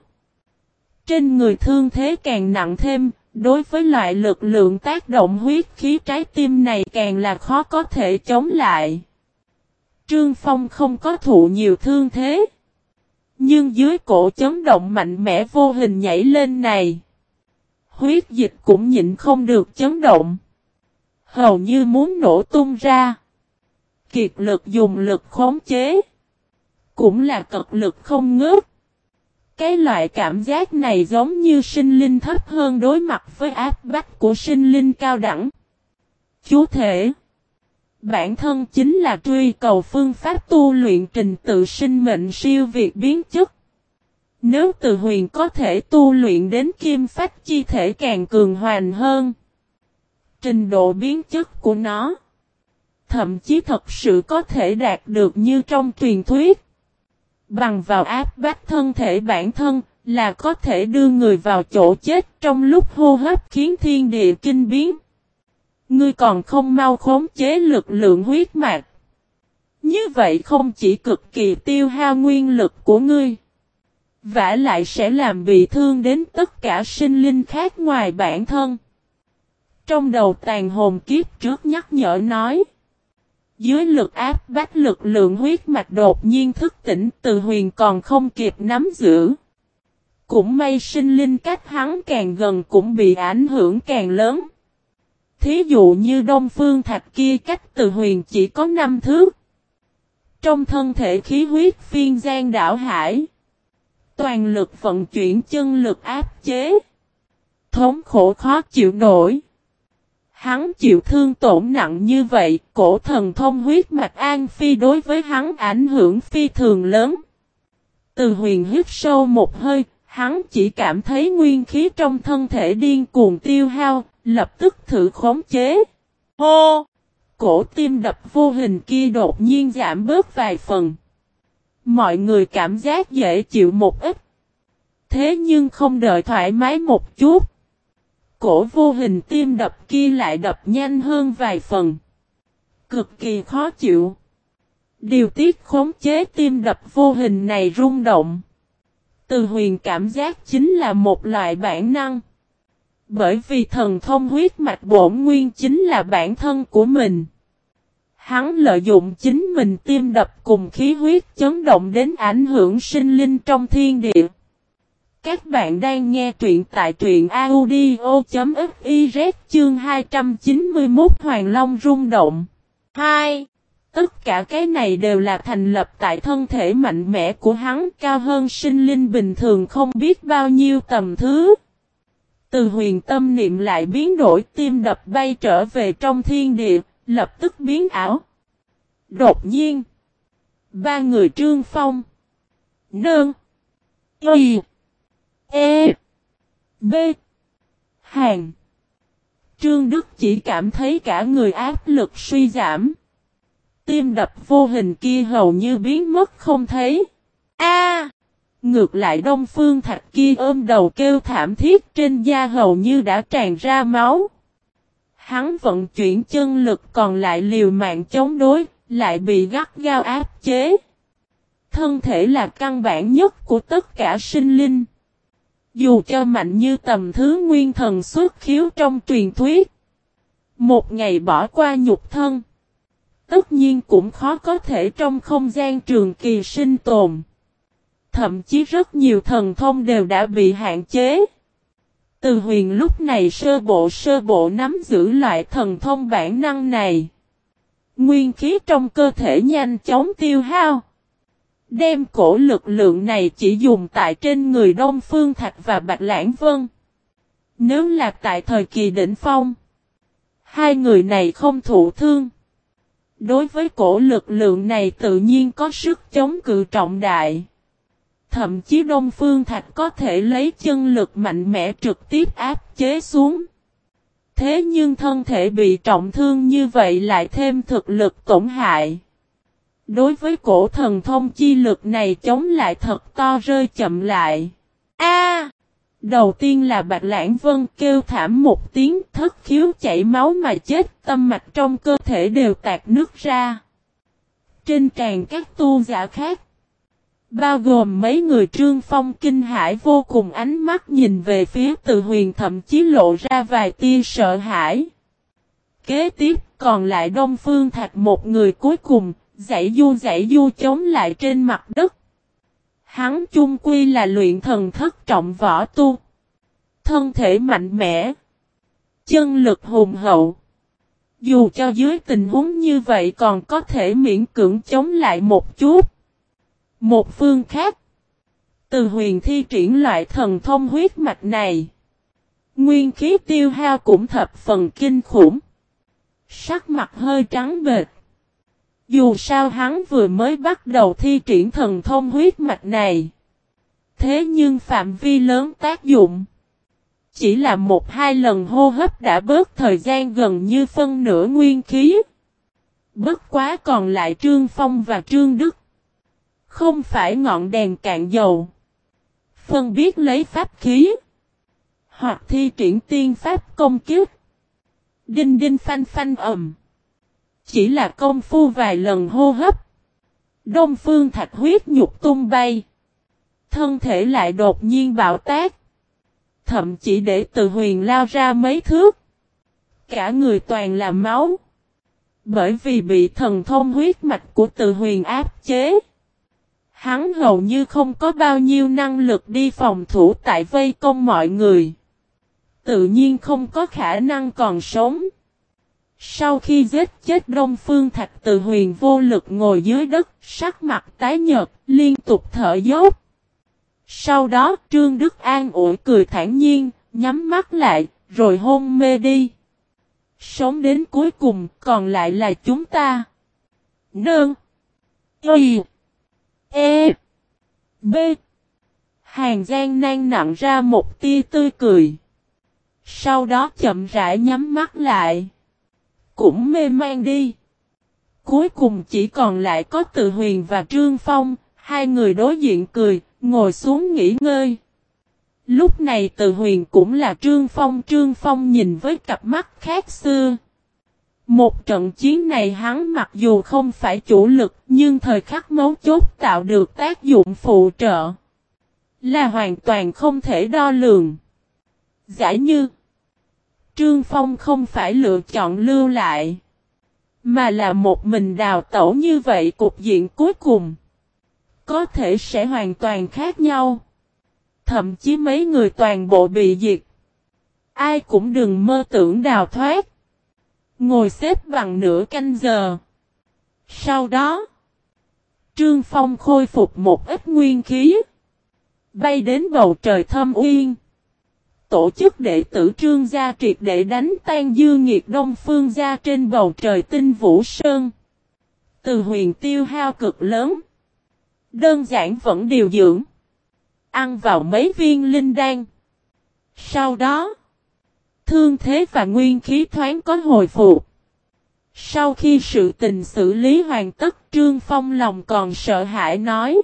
Trên người thương thế càng nặng thêm, đối với loại lực lượng tác động huyết khí trái tim này càng là khó có thể chống lại. Trương Phong không có thụ nhiều thương thế. Nhưng dưới cổ chấn động mạnh mẽ vô hình nhảy lên này, huyết dịch cũng nhịn không được chấn động, hầu như muốn nổ tung ra. Kiệt lực dùng lực khống chế, cũng là cật lực không ngớt. Cái loại cảm giác này giống như sinh linh thấp hơn đối mặt với áp bách của sinh linh cao đẳng. Chú thể, bản thân chính là truy cầu phương pháp tu luyện trình tự sinh mệnh siêu việt biến chất. Nếu Từ Huyền có thể tu luyện đến kim phách chi thể càng cường hoành hơn, trình độ biến chất của nó thậm chí thật sự có thể đạt được như trong truyền thuyết. Bằng vào áp bách thân thể bản thân là có thể đưa người vào chỗ chết trong lúc hô hấp khiến thiên địa kinh biến. Ngươi còn không mau khống chế lực lượng huyết mạch. Như vậy không chỉ cực kỳ tiêu hao nguyên lực của ngươi, vả lại sẽ làm bị thương đến tất cả sinh linh khác ngoài bản thân. Trong đầu tàn hồn kiếp trước nhắc nhở nói. Dưới lực áp bách lực lượng huyết mạch đột nhiên thức tỉnh, Từ Huyền còn không kịp nắm giữ. Cũng may sinh linh cách hắn càng gần cũng bị ảnh hưởng càng lớn. Thí dụ như Đông Phương Thạch kia cách Từ Huyền chỉ có năm thước. Trong thân thể khí huyết phiên giang đảo hải, toàn lực vận chuyển chân lực áp chế, thống khổ khó chịu nổi. Hắn chịu thương tổn nặng như vậy, cổ thần thông huyết mạch An Phi đối với hắn ảnh hưởng phi thường lớn. Từ Huyền hít sâu một hơi, hắn chỉ cảm thấy nguyên khí trong thân thể điên cuồng tiêu hao, lập tức thử khống chế. Hô! Cổ tim đập vô hình kia đột nhiên giảm bớt vài phần. Mọi người cảm giác dễ chịu một ít. Thế nhưng không đợi thoải mái một chút, cổ vô hình tim đập kia lại đập nhanh hơn vài phần. Cực kỳ khó chịu. Điều tiết khống chế tim đập vô hình này rung động. Từ Huyền cảm giác chính là một loại bản năng. Bởi vì thần thông huyết mạch bổn nguyên chính là bản thân của mình. Hắn lợi dụng chính mình tim đập cùng khí huyết chấn động đến ảnh hưởng sinh linh trong thiên địa. Các bạn đang nghe truyện tại truyện audio.fiz chương hai trăm chín mươi mốt Hoàng Long rung động. hai. Tất cả cái này đều là thành lập tại thân thể mạnh mẽ của hắn, cao hơn sinh linh bình thường không biết bao nhiêu tầm thứ. Từ Huyền tâm niệm lại biến đổi, tim đập bay trở về trong thiên địa, lập tức biến ảo. Đột nhiên, ba người Trương Phong, Nương, Y, E, B, Hàn, Trương Đức chỉ cảm thấy cả người áp lực suy giảm. Tim đập vô hình kia hầu như biến mất không thấy. A! Ngược lại Đông Phương Thạch kia ôm đầu kêu thảm thiết, trên da hầu như đã tràn ra máu. Hắn vận chuyển chân lực còn lại liều mạng chống đối, lại bị gắt gao áp chế. Thân thể là căn bản nhất của tất cả sinh linh. Dù cho mạnh như tầm thứ nguyên thần xuất khiếu trong truyền thuyết, một ngày bỏ qua nhục thân, tất nhiên cũng khó có thể trong không gian trường kỳ sinh tồn. Thậm chí rất nhiều thần thông đều đã bị hạn chế. Từ Huyền lúc này sơ bộ sơ bộ nắm giữ loại thần thông bản năng này. Nguyên khí trong cơ thể nhanh chóng tiêu hao. Đem cổ lực lượng này chỉ dùng tại trên người Đông Phương Thạch và Bạch Lãng Vân. Nếu là tại thời kỳ đỉnh phong, hai người này không thụ thương. Đối với cổ lực lượng này tự nhiên có sức chống cự trọng đại. Thậm chí Đông Phương Thạch có thể lấy chân lực mạnh mẽ trực tiếp áp chế xuống. Thế nhưng thân thể bị trọng thương như vậy lại thêm thực lực tổn hại. Đối với cổ thần thông chi lực này chống lại thật to rơi chậm lại. A! Đầu tiên là Bạch Lãng Vân kêu thảm một tiếng, thất khiếu chảy máu mà chết, tâm mạch trong cơ thể đều tạc nước ra. Trên tràn các tu giả khác, bao gồm mấy người Trương Phong kinh hãi vô cùng, ánh mắt nhìn về phía Từ Huyền thậm chí lộ ra vài tia sợ hãi. Kế tiếp còn lại Đông Phương Thạch một người cuối cùng, Giãy du giãy du chống lại trên mặt đất. Hắn chung quy là luyện thần thất trọng võ tu. Thân thể mạnh mẽ. Chân lực hùng hậu. Dù cho dưới tình huống như vậy còn có thể miễn cưỡng chống lại một chút. Một phương khác. Từ Huyền thi triển loại thần thông huyết mạch này. Nguyên khí tiêu hao cũng thập phần kinh khủng. Sắc mặt hơi trắng bệch. Dù sao hắn vừa mới bắt đầu thi triển thần thông huyết mạch này. Thế nhưng phạm vi lớn tác dụng. Chỉ là một hai lần hô hấp đã bớt thời gian gần như phân nửa nguyên khí. Bất quá còn lại Trương Phong và Trương Đức. Không phải ngọn đèn cạn dầu. Phân biết lấy pháp khí. Hoặc thi triển tiên pháp công kiếp. Đinh đinh phanh phanh ầm. Chỉ là công phu vài lần hô hấp. Đông Phương Thạch huyết nhục tung bay. Thân thể lại đột nhiên bạo tác. Thậm chỉ để Từ Huyền lao ra mấy thước. Cả người toàn là máu. Bởi vì bị thần thông huyết mạch của Từ Huyền áp chế. Hắn hầu như không có bao nhiêu năng lực đi phòng thủ tại vây công mọi người. Tự nhiên không có khả năng còn sống. Sau khi giết chết Đông Phương Thạch, Từ Huyền vô lực ngồi dưới đất, sắc mặt tái nhợt, liên tục thở dốc. Sau đó Trương Đức an ủi cười thản nhiên, nhắm mắt lại, rồi hôn mê đi. Sống đến cuối cùng, còn lại là chúng ta. Nương. Y. E. B. Hàn Giang nan nặng ra một tia tươi cười. Sau đó chậm rãi nhắm mắt lại. Cũng mê man đi. Cuối cùng chỉ còn lại có Từ Huyền và Trương Phong, hai người đối diện cười, ngồi xuống nghỉ ngơi. Lúc này Từ Huyền cũng là Trương Phong, Trương Phong nhìn với cặp mắt khác xưa. Một trận chiến này hắn mặc dù không phải chủ lực, nhưng thời khắc mấu chốt tạo được tác dụng phụ trợ. Là hoàn toàn không thể đo lường. Giả như Trương Phong không phải lựa chọn lưu lại, mà là một mình đào tẩu như vậy, cục diện cuối cùng có thể sẽ hoàn toàn khác nhau. Thậm chí mấy người toàn bộ bị diệt. Ai cũng đừng mơ tưởng đào thoát. Ngồi xếp bằng nửa canh giờ. Sau đó, Trương Phong khôi phục một ít nguyên khí. Bay đến bầu trời Thâm Uyên. Tổ chức đệ tử Trương gia triệt để đánh tan dư nghiệt Đông Phương gia trên bầu trời Tinh Vũ Sơn. Từ Huyền tiêu hao cực lớn. Đơn giản vẫn điều dưỡng. Ăn vào mấy viên linh đan. Sau đó, thương thế và nguyên khí thoáng có hồi phục. Sau khi sự tình xử lý hoàn tất, Trương Phong lòng còn sợ hãi nói.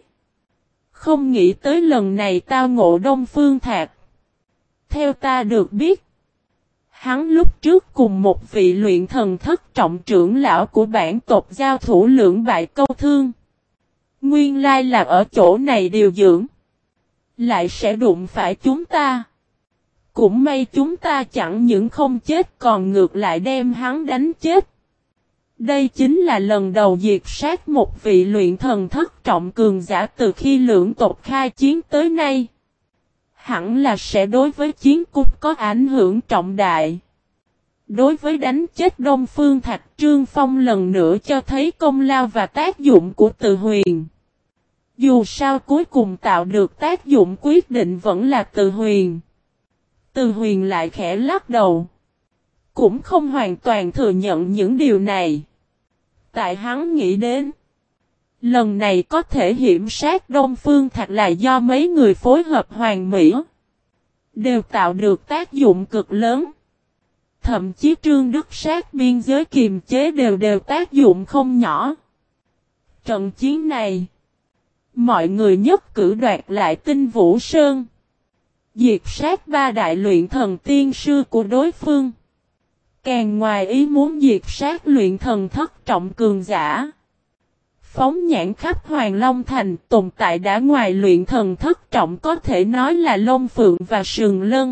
Không nghĩ tới lần này tao ngộ Đông Phương Thạc. Theo ta được biết, hắn lúc trước cùng một vị luyện thần thất trọng trưởng lão của bản tộc giao thủ lưỡng bại câu thương. Nguyên lai là ở chỗ này điều dưỡng. Lại sẽ đụng phải chúng ta. Cũng may chúng ta chẳng những không chết còn ngược lại đem hắn đánh chết. Đây chính là lần đầu diệt sát một vị luyện thần thất trọng cường giả từ khi lưỡng tộc khai chiến tới nay. Hẳn là sẽ đối với chiến cục có ảnh hưởng trọng đại. Đối với đánh chết Đông Phương Thạch, Trương Phong lần nữa cho thấy công lao và tác dụng của Từ Huyền. Dù sao cuối cùng tạo được tác dụng quyết định vẫn là Từ Huyền. Từ Huyền lại khẽ lắc đầu. Cũng không hoàn toàn thừa nhận những điều này. Tại hắn nghĩ đến, lần này có thể hiểm sát Đông Phương Thạch là do mấy người phối hợp hoàn mỹ. Đều tạo được tác dụng cực lớn. Thậm chí Trương Đức sát biên giới kiềm chế đều đều tác dụng không nhỏ. Trận chiến này, mọi người nhất cử đoạt lại Tinh Vũ Sơn. Diệt sát ba đại luyện thần tiên sư của đối phương. Càng ngoài ý muốn diệt sát luyện thần thất trọng cường giả. Phóng nhãn khắp Hoàng Long Thành, tồn tại đã ngoài luyện thần thất trọng có thể nói là Long Phượng và Sừng Lân.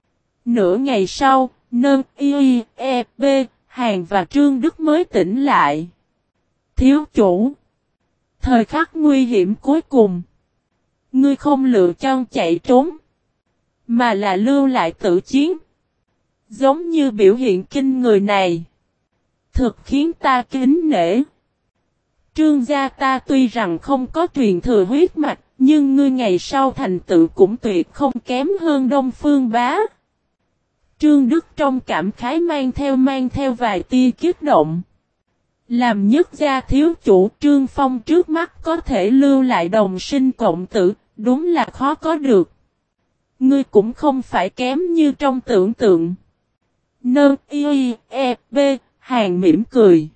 Nửa ngày sau, Nơn, Y, E, B, Hàn và Trương Đức mới tỉnh lại. Thiếu chủ. Thời khắc nguy hiểm cuối cùng. Ngươi không lựa chọn chạy trốn. Mà là lưu lại tự chiến. Giống như biểu hiện kinh người này. Thực khiến ta kính nể. Trương gia ta tuy rằng không có truyền thừa huyết mạch. Nhưng ngươi ngày sau thành tựu cũng tuyệt không kém hơn Đông Phương Bá. Trương Đức trong cảm khái mang theo mang theo vài tia kích động. Làm nhất gia thiếu chủ Trương Phong trước mắt có thể lưu lại đồng sinh cộng tử, đúng là khó có được. Ngươi cũng không phải kém như trong tưởng tượng. Nơ y e b Hàng mỉm cười.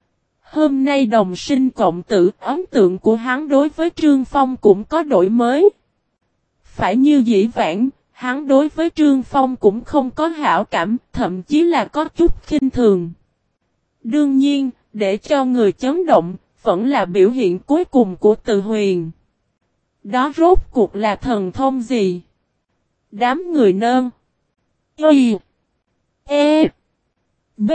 Hôm nay đồng sinh cộng tử, ấn tượng của hắn đối với Trương Phong cũng có đổi mới. Phải như dĩ vãng, hắn đối với Trương Phong cũng không có hảo cảm, thậm chí là có chút khinh thường. Đương nhiên, để cho người chấn động, vẫn là biểu hiện cuối cùng của Từ Huyền. Đó rốt cuộc là thần thông gì? Đám người nơn. Y. E. B.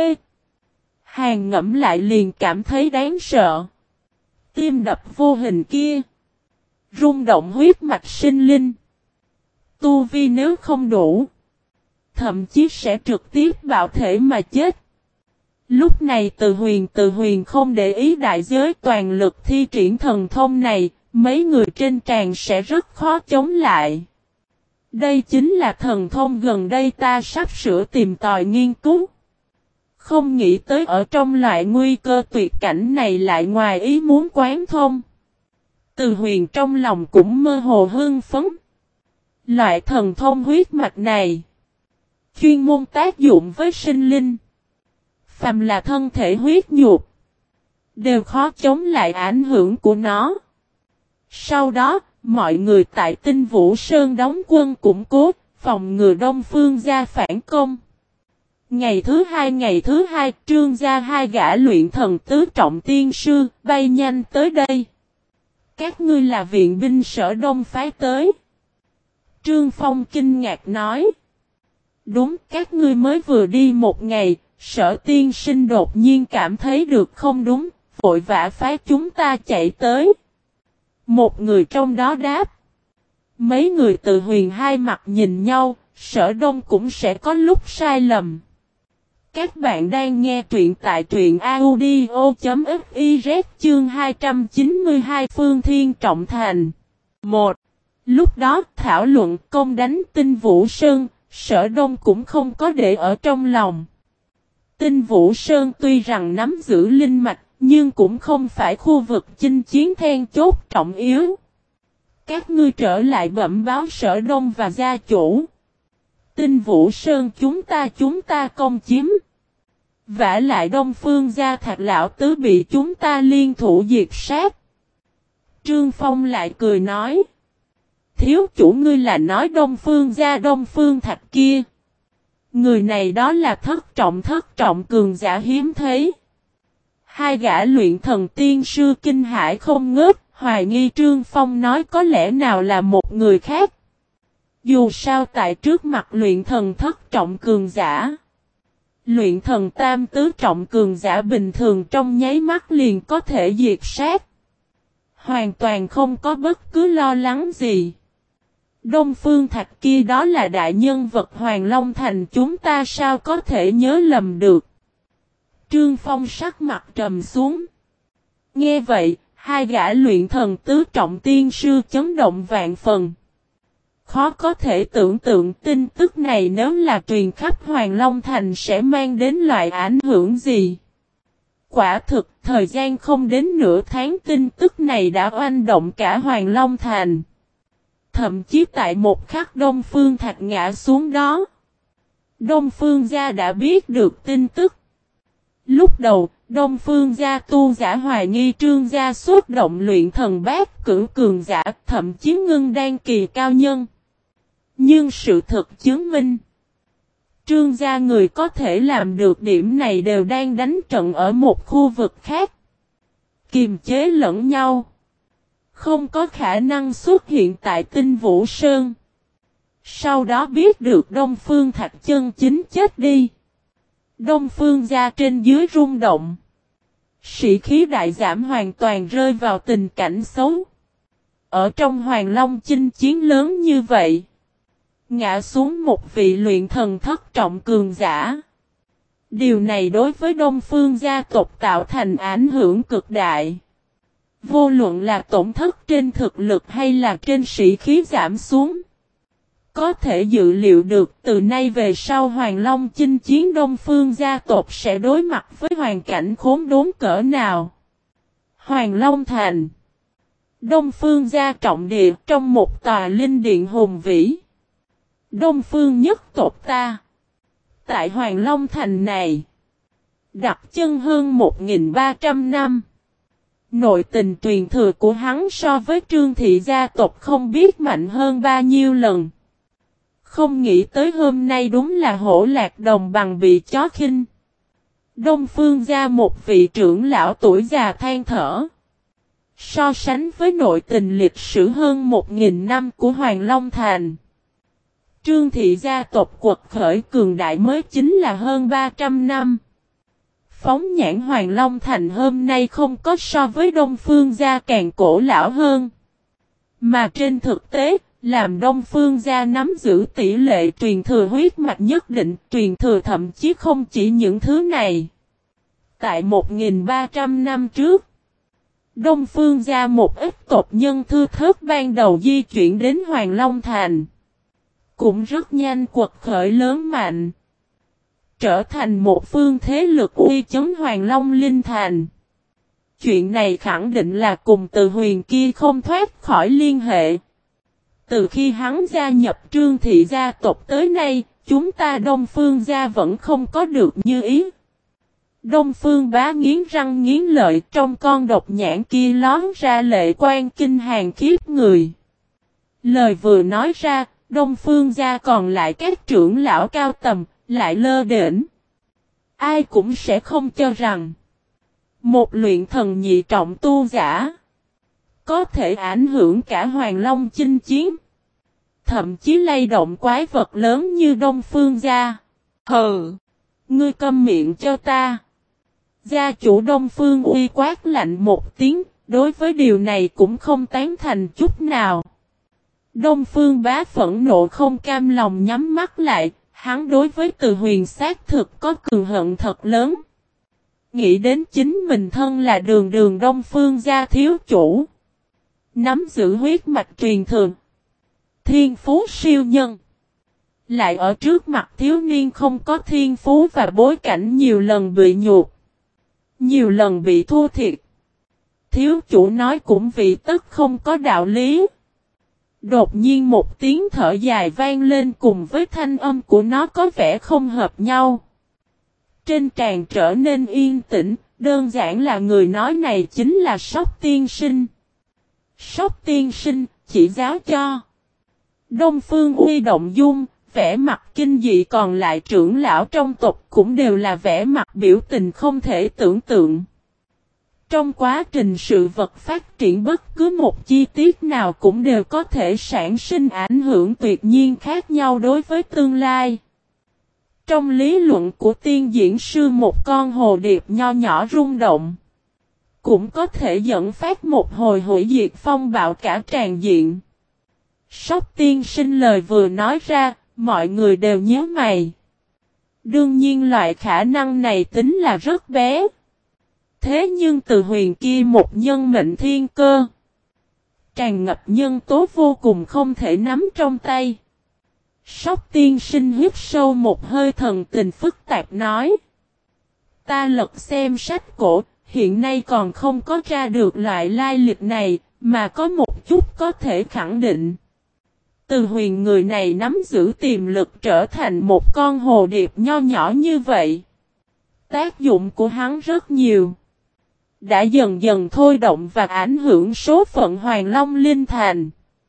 Hàng ngẫm lại liền cảm thấy đáng sợ. Tim đập vô hình kia. Rung động huyết mạch sinh linh. Tu vi nếu không đủ. Thậm chí sẽ trực tiếp bạo thể mà chết. Lúc này Từ Huyền Từ Huyền không để ý đại giới toàn lực thi triển thần thông này. Mấy người trên tràng sẽ rất khó chống lại. Đây chính là thần thông gần đây ta sắp sửa tìm tòi nghiên cứu. Không nghĩ tới ở trong loại nguy cơ tuyệt cảnh này lại ngoài ý muốn quán thông. Từ Huyền trong lòng cũng mơ hồ hưng phấn. Loại thần thông huyết mạch này chuyên môn tác dụng với sinh linh. Phàm là thân thể huyết nhục đều khó chống lại ảnh hưởng của nó. Sau đó, mọi người tại Tinh Vũ Sơn đóng quân củng cố, phòng ngừa Đông Phương gia phản công. Ngày thứ hai ngày thứ hai, Trương gia hai gã luyện thần tứ trọng tiên sư, bay nhanh tới đây. Các ngươi là viện binh sở Đông phái tới. Trương Phong kinh ngạc nói. Đúng, các ngươi mới vừa đi một ngày, sở tiên sinh đột nhiên cảm thấy được không đúng, vội vã phái chúng ta chạy tới. Một người trong đó đáp. Mấy người Từ Huyền hai mặt nhìn nhau, sở Đông cũng sẽ có lúc sai lầm. Các bạn đang nghe truyện tại truyện audio.fiz chương hai trăm chín mươi hai Phương Thiên Trọng Thành. một. Lúc đó thảo luận công đánh Tinh Vũ Sơn, sở Đông cũng không có để ở trong lòng. Tinh Vũ Sơn tuy rằng nắm giữ linh mạch, nhưng cũng không phải khu vực chinh chiến then chốt trọng yếu. Các ngươi trở lại bẩm báo sở Đông và gia chủ. Tinh Vũ Sơn chúng ta chúng ta công chiếm. Vả lại Đông Phương gia Thạch lão tứ bị chúng ta liên thủ diệt sát. Trương Phong lại cười nói. Thiếu chủ ngươi là nói Đông Phương gia Đông Phương Thạch kia. Người này đó là thất trọng thất trọng cường giả hiếm thấy. Hai gã luyện thần tiên sư kinh hải không ngớt, hoài nghi Trương Phong nói có lẽ nào là một người khác. Dù sao tại trước mặt luyện thần thất trọng cường giả. Luyện thần tam tứ trọng cường giả bình thường trong nháy mắt liền có thể diệt sát. Hoàn toàn không có bất cứ lo lắng gì. Đông Phương Thạch kia đó là đại nhân vật Hoàng Long Thành chúng ta sao có thể nhớ lầm được. Trương Phong sắc mặt trầm xuống. Nghe vậy, hai gã luyện thần tứ trọng tiên sư chấn động vạn phần. Khó có thể tưởng tượng tin tức này nếu là truyền khắp Hoàng Long Thành sẽ mang đến loại ảnh hưởng gì. Quả thực, thời gian không đến nửa tháng tin tức này đã oanh động cả Hoàng Long Thành. Thậm chí tại một khắc Đông Phương Thạch ngã xuống đó. Đông Phương gia đã biết được tin tức. Lúc đầu, Đông Phương gia tu giả hoài nghi Trương gia xuất động luyện thần bát cửu cường giả, thậm chí ngưng đan kỳ cao nhân. Nhưng sự thật chứng minh, Trương gia người có thể làm được điểm này đều đang đánh trận ở một khu vực khác. Kiềm chế lẫn nhau. Không có khả năng xuất hiện tại Tinh Vũ Sơn. Sau đó biết được Đông Phương Thạch chân chính chết đi. Đông Phương gia trên dưới rung động. Sĩ khí đại giảm hoàn toàn rơi vào tình cảnh xấu. Ở trong Hoàng Long chinh chiến lớn như vậy, ngã xuống một vị luyện thần thất trọng cường giả. Điều này đối với Đông Phương gia tộc tạo thành ảnh hưởng cực đại. Vô luận là tổn thất trên thực lực hay là trên sĩ khí giảm xuống. Có thể dự liệu được từ nay về sau Hoàng Long chinh chiến Đông Phương gia tộc sẽ đối mặt với hoàn cảnh khốn đốn cỡ nào. Hoàng Long Thành, Đông Phương gia trọng địa trong một tòa linh điện hùng vĩ. Đông Phương nhất tộc ta. Tại Hoàng Long Thành này, đặt chân hơn một nghìn ba trăm năm. Nội tình truyền thừa của hắn so với Trương thị gia tộc không biết mạnh hơn bao nhiêu lần. Không nghĩ tới hôm nay đúng là hổ lạc đồng bằng bị chó khinh. Đông Phương gia một vị trưởng lão tuổi già than thở. So sánh với nội tình lịch sử hơn một nghìn năm của Hoàng Long Thành, Trương thị gia tộc quật khởi cường đại mới chính là hơn ba trăm năm. Phóng nhãn Hoàng Long Thành hôm nay không có so với Đông Phương gia càng cổ lão hơn. Mà trên thực tế, làm Đông Phương gia nắm giữ tỷ lệ truyền thừa huyết mạch nhất định, truyền thừa thậm chí không chỉ những thứ này. Tại một nghìn ba trăm năm trước, Đông Phương gia một ít tộc nhân thư thớt ban đầu di chuyển đến Hoàng Long Thành. Cũng rất nhanh quật khởi lớn mạnh. Trở thành một phương thế lực uy chấn Hoàng Long Linh Thành. Chuyện này khẳng định là cùng Từ Huyền kia không thoát khỏi liên hệ. Từ khi hắn gia nhập Trương thị gia tộc tới nay, chúng ta Đông Phương gia vẫn không có được như ý. Đông Phương Bá nghiến răng nghiến lợi, trong con độc nhãn kia lón ra lệ quan kinh hàn khiếp người. Lời vừa nói ra, Đông Phương gia còn lại các trưởng lão cao tầm, lại lơ đễnh. Ai cũng sẽ không cho rằng một luyện thần nhị trọng tu giả có thể ảnh hưởng cả Hoàng Long chinh chiến, thậm chí lay động quái vật lớn như Đông Phương gia. Hừ, ngươi câm miệng cho ta. Gia chủ Đông Phương Uy quát lạnh một tiếng, đối với điều này cũng không tán thành chút nào. Đông Phương Bá phẫn nộ không cam lòng nhắm mắt lại, hắn đối với Từ Huyền xác thực có cường hận thật lớn. Nghĩ đến chính mình thân là đường đường Đông Phương gia thiếu chủ, nắm giữ huyết mạch truyền thừa, thiên phú siêu nhân, lại ở trước mặt thiếu niên không có thiên phú và bối cảnh nhiều lần bị nhục, nhiều lần bị thua thiệt. Thiếu chủ nói cũng vì tất không có đạo lý. Đột nhiên một tiếng thở dài vang lên cùng với thanh âm của nó có vẻ không hợp nhau. Trên tràn trở nên yên tĩnh, đơn giản là người nói này chính là Sóc tiên sinh. Sóc tiên sinh, chỉ giáo cho. Đông Phương Uy động dung, vẻ mặt kinh dị, còn lại trưởng lão trong tộc cũng đều là vẻ mặt biểu tình không thể tưởng tượng. Trong quá trình sự vật phát triển bất cứ một chi tiết nào cũng đều có thể sản sinh ảnh hưởng tuyệt nhiên khác nhau đối với tương lai. Trong lý luận của tiên diễn sư, một con hồ điệp nho nhỏ rung động cũng có thể dẫn phát một hồi hủy diệt phong bạo cả tràn diện. Sóc tiên sinh lời vừa nói ra, mọi người đều nhớ mày. Đương nhiên loại khả năng này tính là rất bé. Thế nhưng Từ Huyền kia một nhân mệnh thiên cơ, tràn ngập nhân tố vô cùng không thể nắm trong tay. Sóc tiên sinh hít sâu một hơi, thần tình phức tạp nói. Ta lật xem sách cổ, hiện nay còn không có ra được loại lai lịch này, mà có một chút có thể khẳng định. Từ Huyền người này nắm giữ tiềm lực trở thành một con hồ điệp nho nhỏ như vậy. Tác dụng của hắn rất nhiều, đã dần dần thôi động và ảnh hưởng số phận Hoàng Long Linh Thành.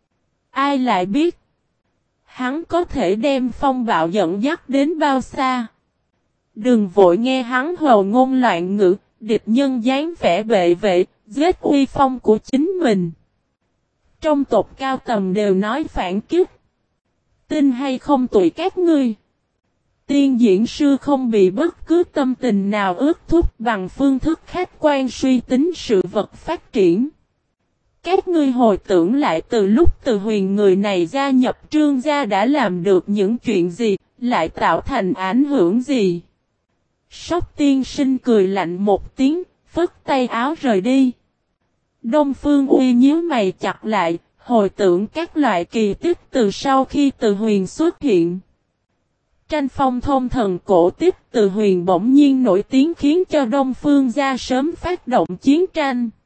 Ai lại biết, hắn có thể đem phong bạo dẫn dắt đến bao xa. Đừng vội nghe hắn hồ ngôn loạn ngữ, địch nhân dáng vẻ bệ vệ, giết uy phong của chính mình. Trong tộc cao tầm đều nói phản kích. Tin hay không tùy các ngươi. Tiên diễn sư không bị bất cứ tâm tình nào ước thúc bằng phương thức khách quan suy tính sự vật phát triển. Các ngươi hồi tưởng lại từ lúc Từ Huyền người này gia nhập Trương gia đã làm được những chuyện gì, lại tạo thành ảnh hưởng gì? Sóc tiên sinh cười lạnh một tiếng, phất tay áo rời đi. Đông Phương Uy nhíu mày chặt lại, hồi tưởng các loại kỳ tích từ sau khi Từ Huyền xuất hiện. Tranh phong thôn thần cổ tích Từ Huyền bỗng nhiên nổi tiếng khiến cho Đông Phương gia sớm phát động chiến tranh.